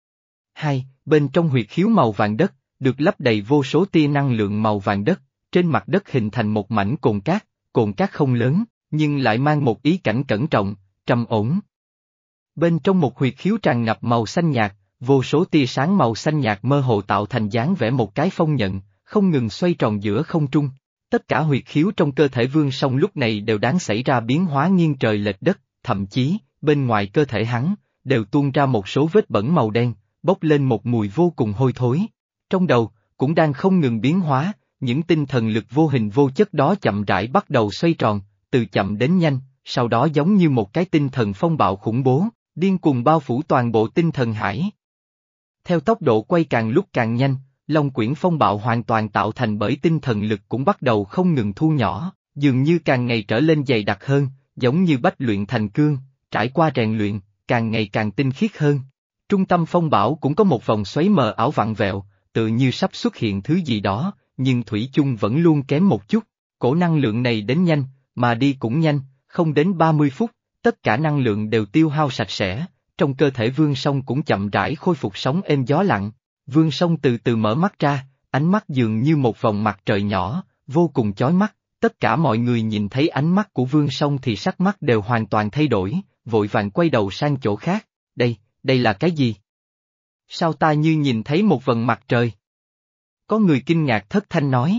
Hai, bên trong huyệt khiếu màu vàng đất, được lấp đầy vô số tia năng lượng màu vàng đất, trên mặt đất hình thành một mảnh cồn cát, cồn cát không lớn, nhưng lại mang một ý cảnh cẩn trọng, trầm ổn. Bên trong một huyệt khiếu tràn ngập màu xanh nhạt, vô số tia sáng màu xanh nhạt mơ hồ tạo thành dáng vẽ một cái phong nhận, không ngừng xoay tròn giữa không trung. Tất cả huyệt khiếu trong cơ thể Vương Song lúc này đều đáng xảy ra biến hóa nghiêng trời lệch đất, thậm chí, bên ngoài cơ thể hắn, đều tuôn ra một số vết bẩn màu đen, bốc lên một mùi vô cùng hôi thối. Trong đầu, cũng đang không ngừng biến hóa, những tinh thần lực vô hình vô chất đó chậm rãi bắt đầu xoay tròn, từ chậm đến nhanh, sau đó giống như một cái tinh thần phong bạo khủng bố, điên cuồng bao phủ toàn bộ tinh thần hải. Theo tốc độ quay càng lúc càng nhanh, Long quyển phong bạo hoàn toàn tạo thành bởi tinh thần lực cũng bắt đầu không ngừng thu nhỏ, dường như càng ngày trở lên dày đặc hơn, giống như bách luyện thành cương, trải qua rèn luyện, càng ngày càng tinh khiết hơn. Trung tâm phong bão cũng có một vòng xoáy mờ ảo vặn vẹo, tự như sắp xuất hiện thứ gì đó, nhưng thủy chung vẫn luôn kém một chút. Cổ năng lượng này đến nhanh, mà đi cũng nhanh, không đến ba mươi phút, tất cả năng lượng đều tiêu hao sạch sẽ, trong cơ thể Vương Song cũng chậm rãi khôi phục sóng êm gió lặng. Vương Song từ từ mở mắt ra, ánh mắt dường như một vòng mặt trời nhỏ, vô cùng chói mắt. Tất cả mọi người nhìn thấy ánh mắt của Vương Song thì sắc mắt đều hoàn toàn thay đổi, vội vàng quay đầu sang chỗ khác. Đây, đây là cái gì? Sao ta như nhìn thấy một vầng mặt trời? Có người kinh ngạc thất thanh nói.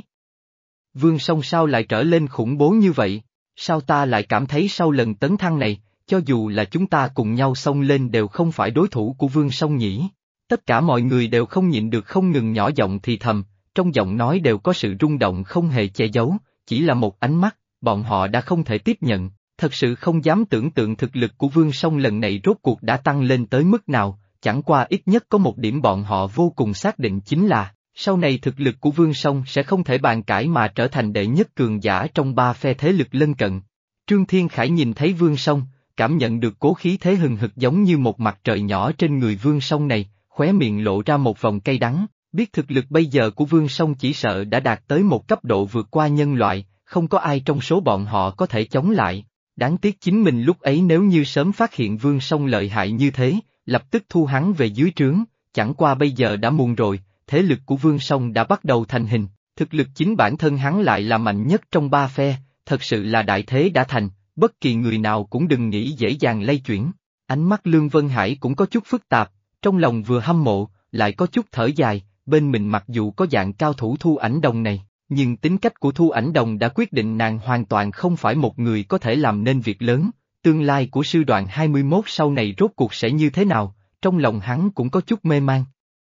Vương Song sao lại trở lên khủng bố như vậy? Sao ta lại cảm thấy sau lần tấn thăng này, cho dù là chúng ta cùng nhau xông lên đều không phải đối thủ của Vương Song nhỉ? Tất cả mọi người đều không nhịn được không ngừng nhỏ giọng thì thầm, trong giọng nói đều có sự rung động không hề che giấu, chỉ là một ánh mắt, bọn họ đã không thể tiếp nhận, thật sự không dám tưởng tượng thực lực của Vương Song lần này rốt cuộc đã tăng lên tới mức nào, chẳng qua ít nhất có một điểm bọn họ vô cùng xác định chính là, sau này thực lực của Vương Song sẽ không thể bàn cãi mà trở thành đệ nhất cường giả trong ba phe thế lực lân cận. Trương Thiên Khải nhìn thấy Vương Song, cảm nhận được cố khí thế hừng hực giống như một mặt trời nhỏ trên người Vương Song này, khóe miệng lộ ra một vòng cay đắng, biết thực lực bây giờ của Vương Song chỉ sợ đã đạt tới một cấp độ vượt qua nhân loại, không có ai trong số bọn họ có thể chống lại. Đáng tiếc chính mình lúc ấy nếu như sớm phát hiện Vương Song lợi hại như thế, lập tức thu hắn về dưới trướng, chẳng qua bây giờ đã muộn rồi, thế lực của Vương Song đã bắt đầu thành hình, thực lực chính bản thân hắn lại là mạnh nhất trong ba phe, thật sự là đại thế đã thành, bất kỳ người nào cũng đừng nghĩ dễ dàng lay chuyển. Ánh mắt Lương Vân Hải cũng có chút phức tạp, trong lòng vừa hâm mộ, lại có chút thở dài, bên mình mặc dù có dạng cao thủ Thu Ảnh Đồng này, nhưng tính cách của Thu Ảnh Đồng đã quyết định nàng hoàn toàn không phải một người có thể làm nên việc lớn, tương lai của sư đoàn hai mươi mốt sau này rốt cuộc sẽ như thế nào, trong lòng hắn cũng có chút mê man.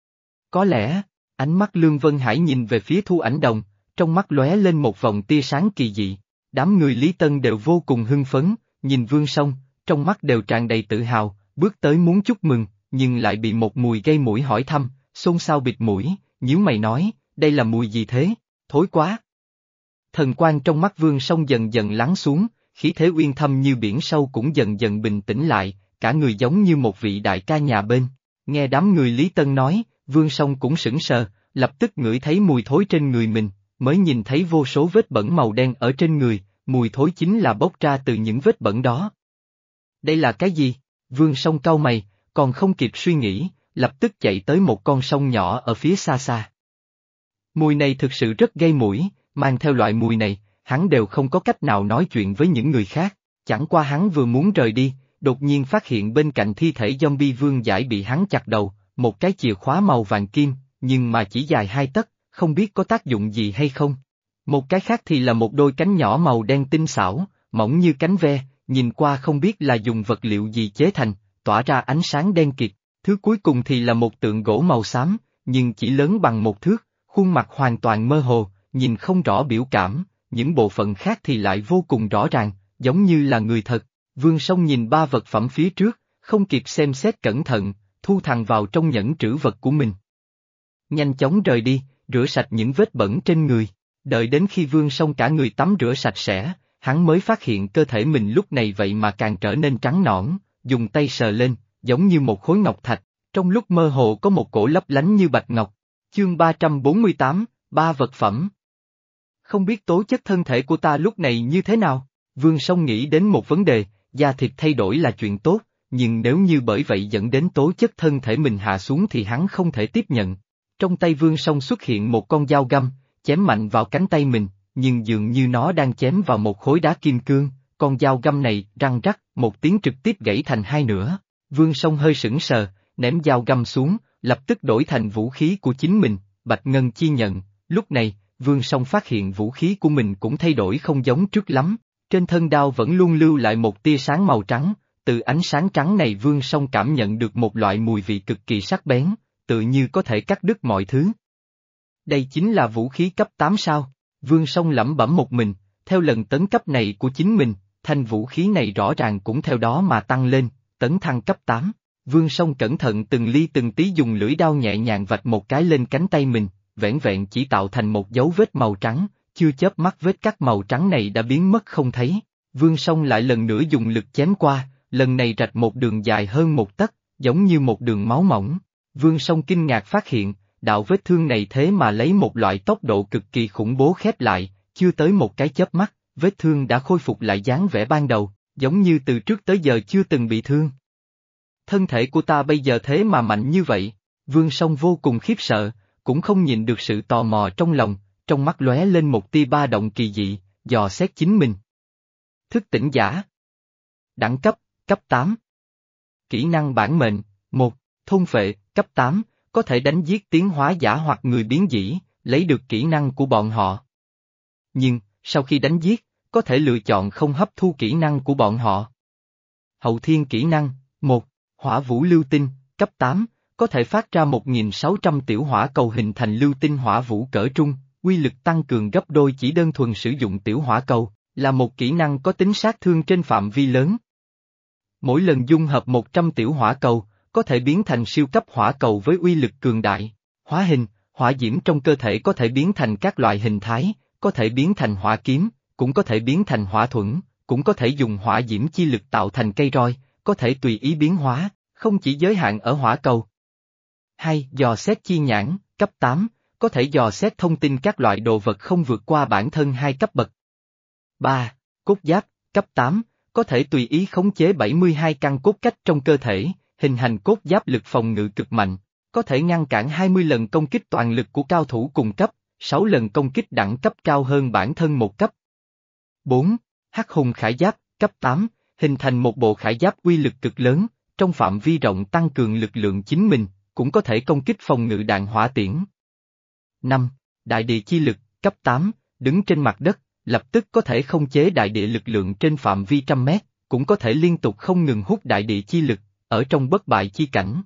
Có lẽ, ánh mắt Lương Vân Hải nhìn về phía Thu Ảnh Đồng, trong mắt lóe lên một vòng tia sáng kỳ dị, đám người Lý Tân đều vô cùng hưng phấn, nhìn Vương Song, trong mắt đều tràn đầy tự hào, bước tới muốn chúc mừng, nhưng lại bị một mùi gây mũi hỏi thăm, xôn xao bịt mũi, nhíu mày nói, đây là mùi gì thế, thối quá. Thần quang trong mắt Vương Song dần dần lắng xuống, khí thế uyên thâm như biển sâu cũng dần dần bình tĩnh lại, cả người giống như một vị đại ca nhà bên. Nghe đám người Lý Tân nói, Vương Song cũng sững sờ, lập tức ngửi thấy mùi thối trên người mình, mới nhìn thấy vô số vết bẩn màu đen ở trên người, mùi thối chính là bốc ra từ những vết bẩn đó. Đây là cái gì? Vương Song cau mày, còn không kịp suy nghĩ, lập tức chạy tới một con sông nhỏ ở phía xa xa. Mùi này thực sự rất gây mũi, mang theo loại mùi này, hắn đều không có cách nào nói chuyện với những người khác, chẳng qua hắn vừa muốn rời đi, đột nhiên phát hiện bên cạnh thi thể zombie vương giải bị hắn chặt đầu, một cái chìa khóa màu vàng kim, nhưng mà chỉ dài hai tấc, không biết có tác dụng gì hay không. Một cái khác thì là một đôi cánh nhỏ màu đen tinh xảo, mỏng như cánh ve, nhìn qua không biết là dùng vật liệu gì chế thành, tỏa ra ánh sáng đen kịt. Thứ cuối cùng thì là một tượng gỗ màu xám, nhưng chỉ lớn bằng một thước, khuôn mặt hoàn toàn mơ hồ, nhìn không rõ biểu cảm, những bộ phận khác thì lại vô cùng rõ ràng, giống như là người thật. Vương Song nhìn ba vật phẩm phía trước, không kịp xem xét cẩn thận, thu thẳng vào trong nhẫn trữ vật của mình. Nhanh chóng rời đi, rửa sạch những vết bẩn trên người, đợi đến khi Vương Song cả người tắm rửa sạch sẽ, hắn mới phát hiện cơ thể mình lúc này vậy mà càng trở nên trắng nõn, dùng tay sờ lên, giống như một khối ngọc thạch, trong lúc mơ hồ có một cổ lấp lánh như bạch ngọc. Chương ba trăm bốn mươi tám, ba vật phẩm. Không biết tố chất thân thể của ta lúc này như thế nào? Vương Song nghĩ đến một vấn đề, da thịt thay đổi là chuyện tốt, nhưng nếu như bởi vậy dẫn đến tố chất thân thể mình hạ xuống thì hắn không thể tiếp nhận. Trong tay Vương Song xuất hiện một con dao găm, chém mạnh vào cánh tay mình, nhưng dường như nó đang chém vào một khối đá kim cương, con dao găm này răng rắc, một tiếng trực tiếp gãy thành hai nửa. Vương Song hơi sững sờ, ném dao găm xuống, lập tức đổi thành vũ khí của chính mình, Bạch Ngân Chi Nhận. Lúc này, Vương Song phát hiện vũ khí của mình cũng thay đổi không giống trước lắm, trên thân đao vẫn luôn lưu lại một tia sáng màu trắng, từ ánh sáng trắng này Vương Song cảm nhận được một loại mùi vị cực kỳ sắc bén, tự như có thể cắt đứt mọi thứ. Đây chính là vũ khí cấp tám sao? Vương Song lẩm bẩm một mình, theo lần tấn cấp này của chính mình, thanh vũ khí này rõ ràng cũng theo đó mà tăng lên, tấn thăng cấp tám. Vương Song cẩn thận từng ly từng tí dùng lưỡi đao nhẹ nhàng vạch một cái lên cánh tay mình, vẻn vẹn chỉ tạo thành một dấu vết màu trắng, chưa chớp mắt vết cắt màu trắng này đã biến mất không thấy. Vương Song lại lần nữa dùng lực chém qua, lần này rạch một đường dài hơn một tấc, giống như một đường máu mỏng. Vương Song kinh ngạc phát hiện, đạo vết thương này thế mà lấy một loại tốc độ cực kỳ khủng bố khép lại, chưa tới một cái chớp mắt, vết thương đã khôi phục lại dáng vẻ ban đầu, giống như từ trước tới giờ chưa từng bị thương. Thân thể của ta bây giờ thế mà mạnh như vậy, Vương Song vô cùng khiếp sợ, cũng không nhìn được sự tò mò trong lòng, trong mắt lóe lên một tia ba động kỳ dị, dò xét chính mình. Thức tỉnh giả. Đẳng cấp, cấp tám. Kỹ năng bản mệnh, một, thôn phệ, cấp tám, có thể đánh giết tiến hóa giả hoặc người biến dĩ, lấy được kỹ năng của bọn họ. Nhưng, sau khi đánh giết, có thể lựa chọn không hấp thu kỹ năng của bọn họ. Hậu thiên kỹ năng, một, hỏa vũ lưu tinh, cấp tám, có thể phát ra một nghìn sáu trăm tiểu hỏa cầu hình thành lưu tinh hỏa vũ cỡ trung, uy lực tăng cường gấp đôi chỉ đơn thuần sử dụng tiểu hỏa cầu, là một kỹ năng có tính sát thương trên phạm vi lớn. Mỗi lần dung hợp một trăm tiểu hỏa cầu, có thể biến thành siêu cấp hỏa cầu với uy lực cường đại. Hóa hình, hỏa diễm trong cơ thể có thể biến thành các loại hình thái, có thể biến thành hỏa kiếm, cũng có thể biến thành hỏa thuẫn, cũng có thể dùng hỏa diễm chi lực tạo thành cây roi, có thể tùy ý biến hóa, không chỉ giới hạn ở hỏa cầu. hai. Dò xét chi nhãn, cấp tám, có thể dò xét thông tin các loại đồ vật không vượt qua bản thân hai cấp bậc. ba. Cốt giáp, cấp tám, có thể tùy ý khống chế bảy mươi hai căn cốt cách trong cơ thể, hình thành cốt giáp lực phòng ngự cực mạnh, có thể ngăn cản hai mươi lần công kích toàn lực của cao thủ cùng cấp, sáu lần công kích đẳng cấp cao hơn bản thân một cấp. bốn. Hắc hùng khải giáp, cấp tám, hình thành một bộ khải giáp uy lực cực lớn, trong phạm vi rộng tăng cường lực lượng chính mình, cũng có thể công kích phòng ngự đạn hỏa tiễn. năm. Đại địa chi lực, cấp tám, đứng trên mặt đất, lập tức có thể khống chế đại địa lực lượng trên phạm vi trăm mét, cũng có thể liên tục không ngừng hút đại địa chi lực, ở trong bất bại chi cảnh.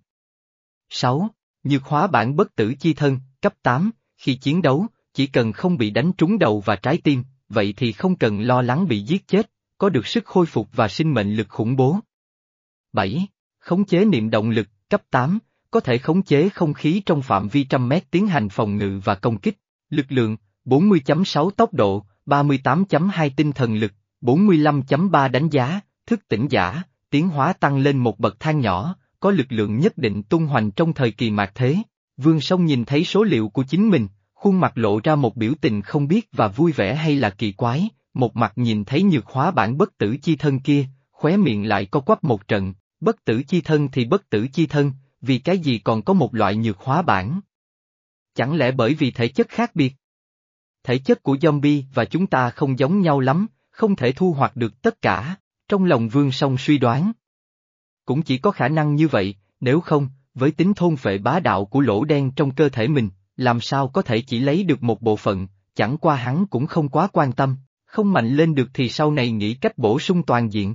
sáu. Nhược hóa bản bất tử chi thân, cấp tám, khi chiến đấu, chỉ cần không bị đánh trúng đầu và trái tim, vậy thì không cần lo lắng bị giết chết, có được sức khôi phục và sinh mệnh lực khủng bố. bảy. Khống chế niệm động lực, cấp tám, có thể khống chế không khí trong phạm vi trăm mét tiến hành phòng ngự và công kích, lực lượng, bốn mươi phẩy sáu tốc độ, ba mươi tám phẩy hai tinh thần lực, bốn mươi lăm phẩy ba đánh giá, thức tỉnh giả, tiến hóa tăng lên một bậc thang nhỏ, có lực lượng nhất định tung hoành trong thời kỳ mạt thế. Vương Song nhìn thấy số liệu của chính mình, khuôn mặt lộ ra một biểu tình không biết và vui vẻ hay là kỳ quái, một mặt nhìn thấy nhược hóa bản bất tử chi thân kia, khóe miệng lại co quắp một trận, bất tử chi thân thì bất tử chi thân, vì cái gì còn có một loại nhược hóa bản? Chẳng lẽ bởi vì thể chất khác biệt? Thể chất của zombie và chúng ta không giống nhau lắm, không thể thu hoạch được tất cả, trong lòng Vương Song suy đoán. Cũng chỉ có khả năng như vậy, nếu không, với tính thôn phệ bá đạo của lỗ đen trong cơ thể mình, làm sao có thể chỉ lấy được một bộ phận, chẳng qua hắn cũng không quá quan tâm, không mạnh lên được thì sau này nghĩ cách bổ sung toàn diện.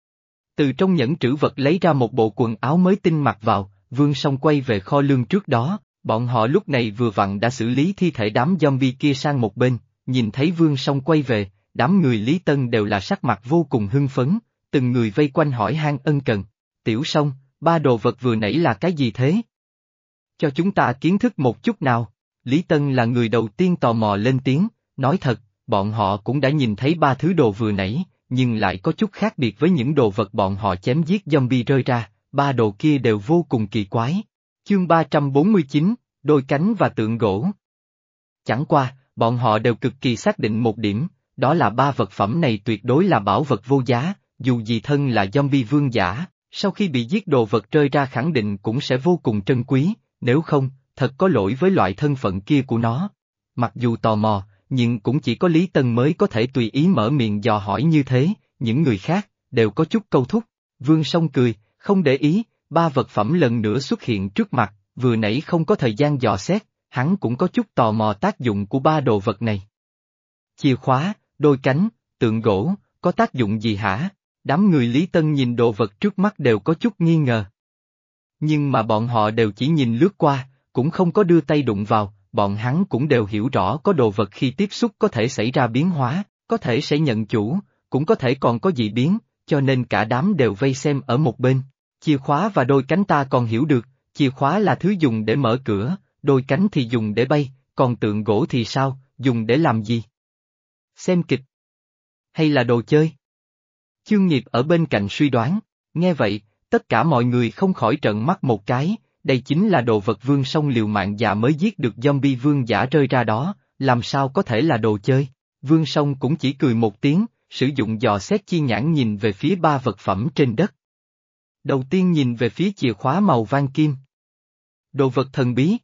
Từ trong nhẫn trữ vật lấy ra một bộ quần áo mới tinh mặc vào, Vương Song quay về kho lương trước đó, bọn họ lúc này vừa vặn đã xử lý thi thể đám zombie kia sang một bên, nhìn thấy Vương Song quay về, đám người Lý Tân đều là sắc mặt vô cùng hưng phấn, từng người vây quanh hỏi han ân cần. Tiểu Song, ba đồ vật vừa nãy là cái gì thế? Cho chúng ta kiến thức một chút nào. Lý Tân là người đầu tiên tò mò lên tiếng, nói thật, bọn họ cũng đã nhìn thấy ba thứ đồ vừa nãy, nhưng lại có chút khác biệt với những đồ vật bọn họ chém giết zombie rơi ra, ba đồ kia đều vô cùng kỳ quái. Chương ba trăm bốn mươi chín, đôi cánh và tượng gỗ. Chẳng qua, bọn họ đều cực kỳ xác định một điểm, đó là ba vật phẩm này tuyệt đối là bảo vật vô giá, dù gì thân là zombie vương giả, sau khi bị giết đồ vật rơi ra khẳng định cũng sẽ vô cùng trân quý, nếu không, thật có lỗi với loại thân phận kia của nó. Mặc dù tò mò, nhưng cũng chỉ có Lý Tân mới có thể tùy ý mở miệng dò hỏi như thế, những người khác, đều có chút câu thúc. Vương Song cười, không để ý, ba vật phẩm lần nữa xuất hiện trước mặt, vừa nãy không có thời gian dò xét, hắn cũng có chút tò mò tác dụng của ba đồ vật này. Chìa khóa, đôi cánh, tượng gỗ, có tác dụng gì hả? Đám người Lý Tân nhìn đồ vật trước mắt đều có chút nghi ngờ. Nhưng mà bọn họ đều chỉ nhìn lướt qua, cũng không có đưa tay đụng vào, bọn hắn cũng đều hiểu rõ có đồ vật khi tiếp xúc có thể xảy ra biến hóa, có thể sẽ nhận chủ, cũng có thể còn có dị biến, cho nên cả đám đều vây xem ở một bên. Chìa khóa và đôi cánh ta còn hiểu được, chìa khóa là thứ dùng để mở cửa, đôi cánh thì dùng để bay, còn tượng gỗ thì sao, dùng để làm gì? Xem kịch? Hay là đồ chơi? Chương Nghiệp ở bên cạnh suy đoán, nghe vậy, tất cả mọi người không khỏi trợn mắt một cái, đây chính là đồ vật Vương Song liều mạng già mới giết được zombie vương giả rơi ra đó, làm sao có thể là đồ chơi? Vương Song cũng chỉ cười một tiếng, sử dụng dò xét chi nhãn nhìn về phía ba vật phẩm trên đất. Đầu tiên nhìn về phía chìa khóa màu vàng kim. Đồ vật thần bí.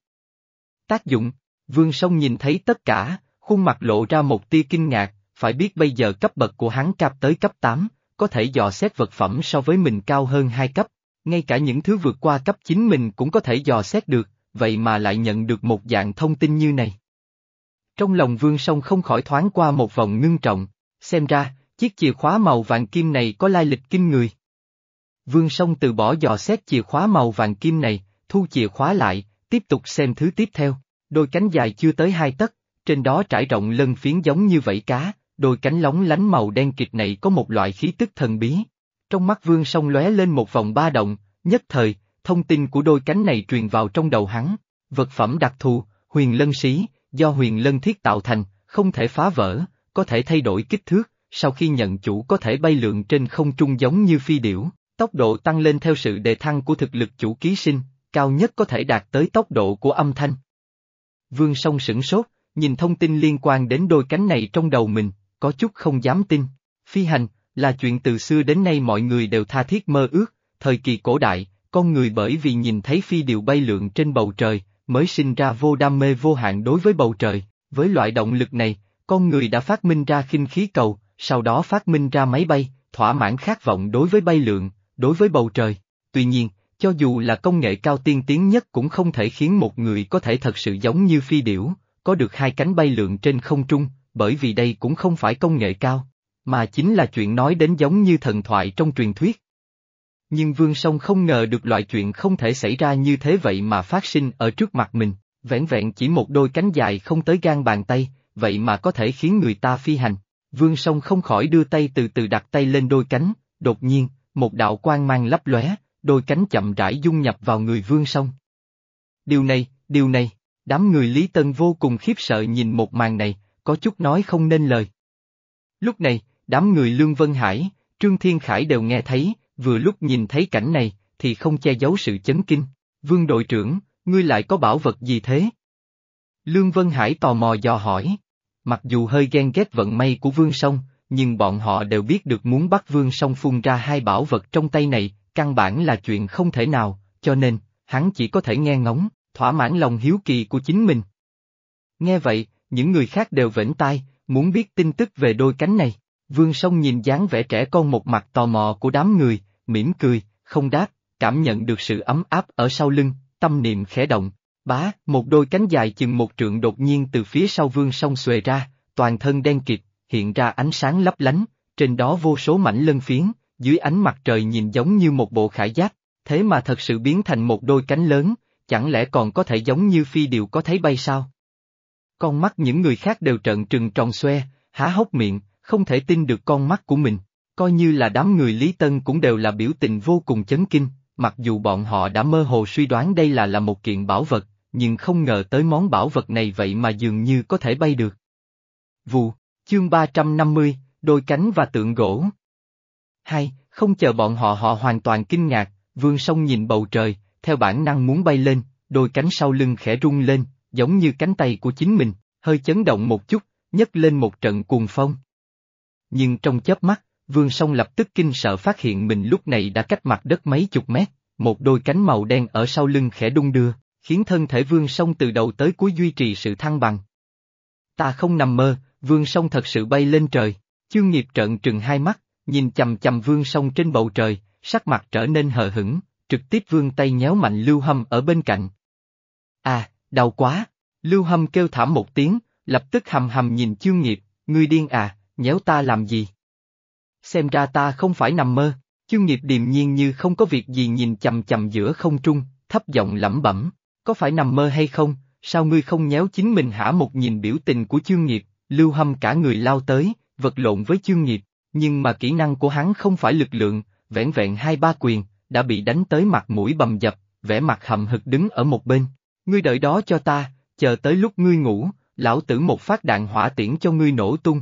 Tác dụng, Vương Song nhìn thấy tất cả, khuôn mặt lộ ra một tia kinh ngạc, phải biết bây giờ cấp bậc của hắn cao tới cấp tám, có thể dò xét vật phẩm so với mình cao hơn hai cấp, ngay cả những thứ vượt qua cấp chín mình cũng có thể dò xét được, vậy mà lại nhận được một dạng thông tin như này. Trong lòng Vương Song không khỏi thoáng qua một vòng ngưng trọng, xem ra, chiếc chìa khóa màu vàng kim này có lai lịch kinh người. Vương Song từ bỏ dò xét chìa khóa màu vàng kim này, thu chìa khóa lại, tiếp tục xem thứ tiếp theo, đôi cánh dài chưa tới hai tấc, trên đó trải rộng lân phiến giống như vảy cá, đôi cánh lóng lánh màu đen kịt này có một loại khí tức thần bí. Trong mắt Vương Song lóe lên một vòng ba động, nhất thời, thông tin của đôi cánh này truyền vào trong đầu hắn, vật phẩm đặc thù, huyền lân sĩ, do huyền lân thiết tạo thành, không thể phá vỡ, có thể thay đổi kích thước, sau khi nhận chủ có thể bay lượn trên không trung giống như phi điểu, tốc độ tăng lên theo sự đề thăng của thực lực chủ ký sinh, cao nhất có thể đạt tới tốc độ của âm thanh. Vương Song sửng sốt, nhìn thông tin liên quan đến đôi cánh này trong đầu mình, có chút không dám tin. Phi hành, là chuyện từ xưa đến nay mọi người đều tha thiết mơ ước, thời kỳ cổ đại, con người bởi vì nhìn thấy phi điệu bay lượn trên bầu trời, mới sinh ra vô đam mê vô hạn đối với bầu trời, với loại động lực này, con người đã phát minh ra khinh khí cầu, sau đó phát minh ra máy bay, thỏa mãn khát vọng đối với bay lượn, đối với bầu trời. Tuy nhiên, cho dù là công nghệ cao tiên tiến nhất cũng không thể khiến một người có thể thật sự giống như phi điểu, có được hai cánh bay lượn trên không trung, bởi vì đây cũng không phải công nghệ cao, mà chính là chuyện nói đến giống như thần thoại trong truyền thuyết. Nhưng Vương Song không ngờ được loại chuyện không thể xảy ra như thế vậy mà phát sinh ở trước mặt mình, vẻn vẹn chỉ một đôi cánh dài không tới gang bàn tay, vậy mà có thể khiến người ta phi hành. Vương Song không khỏi đưa tay từ từ đặt tay lên đôi cánh, đột nhiên, một đạo quang mang lấp lóe, đôi cánh chậm rãi dung nhập vào người Vương Song. Điều này, điều này, đám người Lý Tân vô cùng khiếp sợ nhìn một màn này, có chút nói không nên lời. Lúc này, đám người Lương Vân Hải, Trương Thiên Khải đều nghe thấy, vừa lúc nhìn thấy cảnh này, thì không che giấu sự chấn kinh. Vương đội trưởng, ngươi lại có bảo vật gì thế? Lương Vân Hải tò mò dò hỏi. Mặc dù hơi ghen ghét vận may của Vương Song, nhưng bọn họ đều biết được muốn bắt Vương Song phun ra hai bảo vật trong tay này, căn bản là chuyện không thể nào, cho nên, hắn chỉ có thể nghe ngóng, thỏa mãn lòng hiếu kỳ của chính mình. Nghe vậy, những người khác đều vểnh tai, muốn biết tin tức về đôi cánh này. Vương Song nhìn dáng vẻ trẻ con một mặt tò mò của đám người, mỉm cười, không đáp, cảm nhận được sự ấm áp ở sau lưng, tâm niệm khẽ động. Bá, một đôi cánh dài chừng một trượng đột nhiên từ phía sau Vương Song xuề ra, toàn thân đen kịt, hiện ra ánh sáng lấp lánh, trên đó vô số mảnh lân phiến, dưới ánh mặt trời nhìn giống như một bộ khải giáp, thế mà thật sự biến thành một đôi cánh lớn, chẳng lẽ còn có thể giống như phi điệu có thấy bay sao? Con mắt những người khác đều trợn trừng tròn xoe, há hốc miệng, không thể tin được con mắt của mình, coi như là đám người Lý Tân cũng đều là biểu tình vô cùng chấn kinh, mặc dù bọn họ đã mơ hồ suy đoán đây là là một kiện bảo vật, nhưng không ngờ tới món bảo vật này vậy mà dường như có thể bay được. Vù, chương ba trăm năm mươi, đôi cánh và tượng gỗ. Hai, không chờ bọn họ họ hoàn toàn kinh ngạc, Vương Song nhìn bầu trời, theo bản năng muốn bay lên, đôi cánh sau lưng khẽ rung lên, giống như cánh tay của chính mình, hơi chấn động một chút, nhấc lên một trận cuồng phong. Nhưng trong chớp mắt, Vương Song lập tức kinh sợ phát hiện mình lúc này đã cách mặt đất mấy chục mét, một đôi cánh màu đen ở sau lưng khẽ đung đưa, khiến thân thể Vương Song từ đầu tới cuối duy trì sự thăng bằng. Ta không nằm mơ, Vương Song thật sự bay lên trời, Chương Nghiệp trợn trừng hai mắt, nhìn chằm chằm Vương Song trên bầu trời, sắc mặt trở nên hờ hững, trực tiếp vươn tay nhéo mạnh Lưu Hâm ở bên cạnh. À, đau quá, Lưu Hâm kêu thảm một tiếng, lập tức hầm hầm nhìn Chương Nghiệp, ngươi điên à, nhéo ta làm gì? Xem ra ta không phải nằm mơ, Chương Nghiệp điềm nhiên như không có việc gì nhìn chằm chằm giữa không trung, thấp giọng lẩm bẩm, có phải nằm mơ hay không, sao ngươi không nhéo chính mình hả? Một nhìn biểu tình của Chương Nghiệp, Lưu Hâm cả người lao tới, vật lộn với Chương Nghiệp, nhưng mà kỹ năng của hắn không phải lực lượng, vẻn vẹn hai ba quyền, đã bị đánh tới mặt mũi bầm dập, vẻ mặt hậm hực đứng ở một bên. Ngươi đợi đó cho ta, chờ tới lúc ngươi ngủ, lão tử một phát đạn hỏa tiễn cho ngươi nổ tung.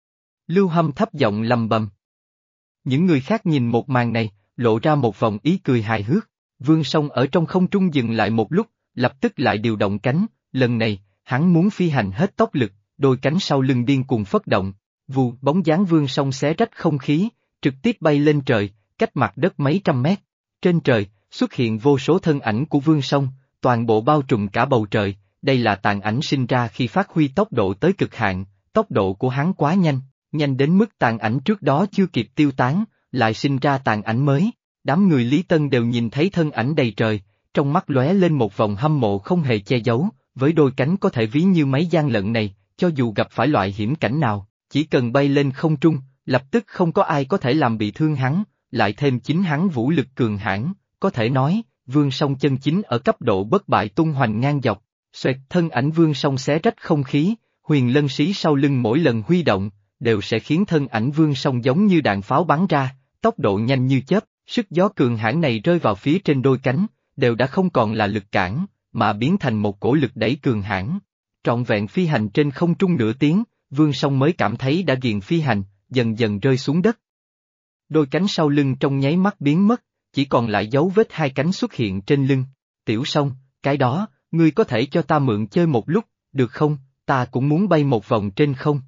Lưu Hâm thấp giọng lầm bầm. Những người khác nhìn một màn này, lộ ra một vòng ý cười hài hước. Vương Song ở trong không trung dừng lại một lúc, lập tức lại điều động cánh, lần này, hắn muốn phi hành hết tốc lực, đôi cánh sau lưng điên cuồng phất động. Vù, bóng dáng Vương Song xé rách không khí, trực tiếp bay lên trời, cách mặt đất mấy trăm mét. Trên trời, xuất hiện vô số thân ảnh của Vương Song, toàn bộ bao trùm cả bầu trời, đây là tàn ảnh sinh ra khi phát huy tốc độ tới cực hạn, tốc độ của hắn quá nhanh, nhanh đến mức tàn ảnh trước đó chưa kịp tiêu tán, lại sinh ra tàn ảnh mới. Đám người Lý Tân đều nhìn thấy thân ảnh đầy trời, trong mắt lóe lên một vòng hâm mộ không hề che giấu, với đôi cánh có thể ví như mấy gian lận này, cho dù gặp phải loại hiểm cảnh nào, chỉ cần bay lên không trung, lập tức không có ai có thể làm bị thương hắn, lại thêm chính hắn vũ lực cường hãn, có thể nói, Vương Song chân chính ở cấp độ bất bại tung hoành ngang dọc. Xoẹt, thân ảnh Vương Song xé rách không khí, huyền lân xí sau lưng mỗi lần huy động, đều sẽ khiến thân ảnh Vương Song giống như đạn pháo bắn ra, tốc độ nhanh như chớp, sức gió cường hãn này rơi vào phía trên đôi cánh, đều đã không còn là lực cản, mà biến thành một cổ lực đẩy cường hãn. Trọn vẹn phi hành trên không trung nửa tiếng, Vương Song mới cảm thấy đã ghiền phi hành, dần dần rơi xuống đất. Đôi cánh sau lưng trong nháy mắt biến mất, chỉ còn lại dấu vết hai cánh xuất hiện trên lưng. Tiểu Song, cái đó, ngươi có thể cho ta mượn chơi một lúc, được không, ta cũng muốn bay một vòng trên không.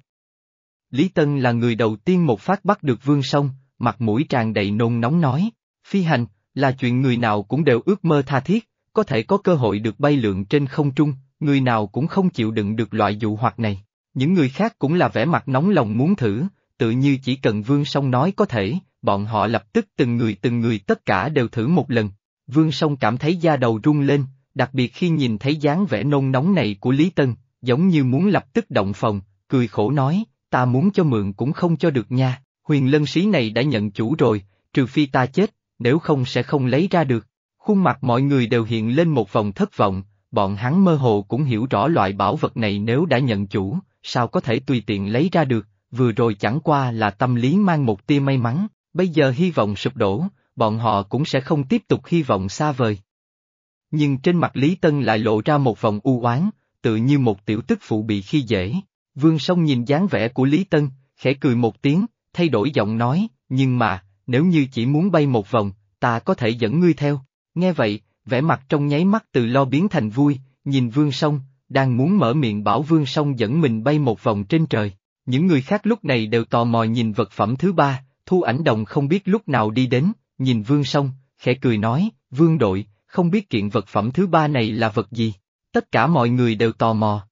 Lý Tân là người đầu tiên một phát bắt được Vương Song, mặt mũi tràn đầy nôn nóng nói, phi hành, là chuyện người nào cũng đều ước mơ tha thiết, có thể có cơ hội được bay lượn trên không trung, người nào cũng không chịu đựng được loại dụ hoặc này. Những người khác cũng là vẻ mặt nóng lòng muốn thử, tự như chỉ cần Vương Song nói có thể, bọn họ lập tức từng người từng người tất cả đều thử một lần. Vương Song cảm thấy da đầu rung lên, đặc biệt khi nhìn thấy dáng vẻ nôn nóng này của Lý Tân, giống như muốn lập tức động phòng, cười khổ nói, ta muốn cho mượn cũng không cho được nha, huyền lân xí này đã nhận chủ rồi, trừ phi ta chết, nếu không sẽ không lấy ra được. Khuôn mặt mọi người đều hiện lên một vòng thất vọng, bọn hắn mơ hồ cũng hiểu rõ loại bảo vật này nếu đã nhận chủ, sao có thể tùy tiện lấy ra được, vừa rồi chẳng qua là tâm lý mang một tia may mắn, bây giờ hy vọng sụp đổ, bọn họ cũng sẽ không tiếp tục hy vọng xa vời. Nhưng trên mặt Lý Tân lại lộ ra một vòng u oán, tự như một tiểu tức phụ bị khi dễ. Vương Song nhìn dáng vẻ của Lý Tân, khẽ cười một tiếng, thay đổi giọng nói, nhưng mà, nếu như chỉ muốn bay một vòng, ta có thể dẫn ngươi theo. Nghe vậy, vẻ mặt trong nháy mắt từ lo biến thành vui, nhìn Vương Song, đang muốn mở miệng bảo Vương Song dẫn mình bay một vòng trên trời. Những người khác lúc này đều tò mò nhìn vật phẩm thứ ba, Thu Ảnh Đồng không biết lúc nào đi đến, nhìn Vương Song, khẽ cười nói, Vương đội, không biết kiện vật phẩm thứ ba này là vật gì? Tất cả mọi người đều tò mò.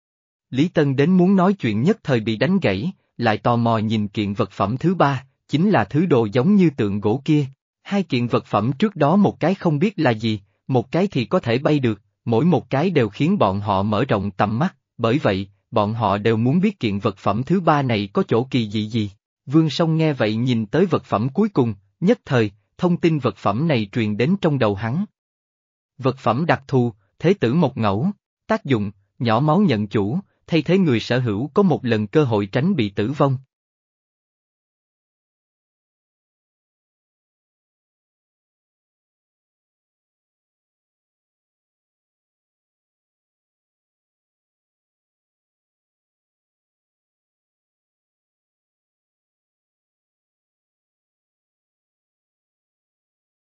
Lý Tân đến muốn nói chuyện nhất thời bị đánh gãy, lại tò mò nhìn kiện vật phẩm thứ ba, chính là thứ đồ giống như tượng gỗ kia. Hai kiện vật phẩm trước đó một cái không biết là gì, một cái thì có thể bay được, mỗi một cái đều khiến bọn họ mở rộng tầm mắt, bởi vậy, bọn họ đều muốn biết kiện vật phẩm thứ ba này có chỗ kỳ dị gì. Vương Song nghe vậy nhìn tới vật phẩm cuối cùng, nhất thời, thông tin vật phẩm này truyền đến trong đầu hắn. Vật phẩm đặc thù, Thế Tử Mộc Ngẫu, tác dụng, nhỏ máu nhận chủ, thay thế người sở hữu có một lần cơ hội tránh bị tử vong.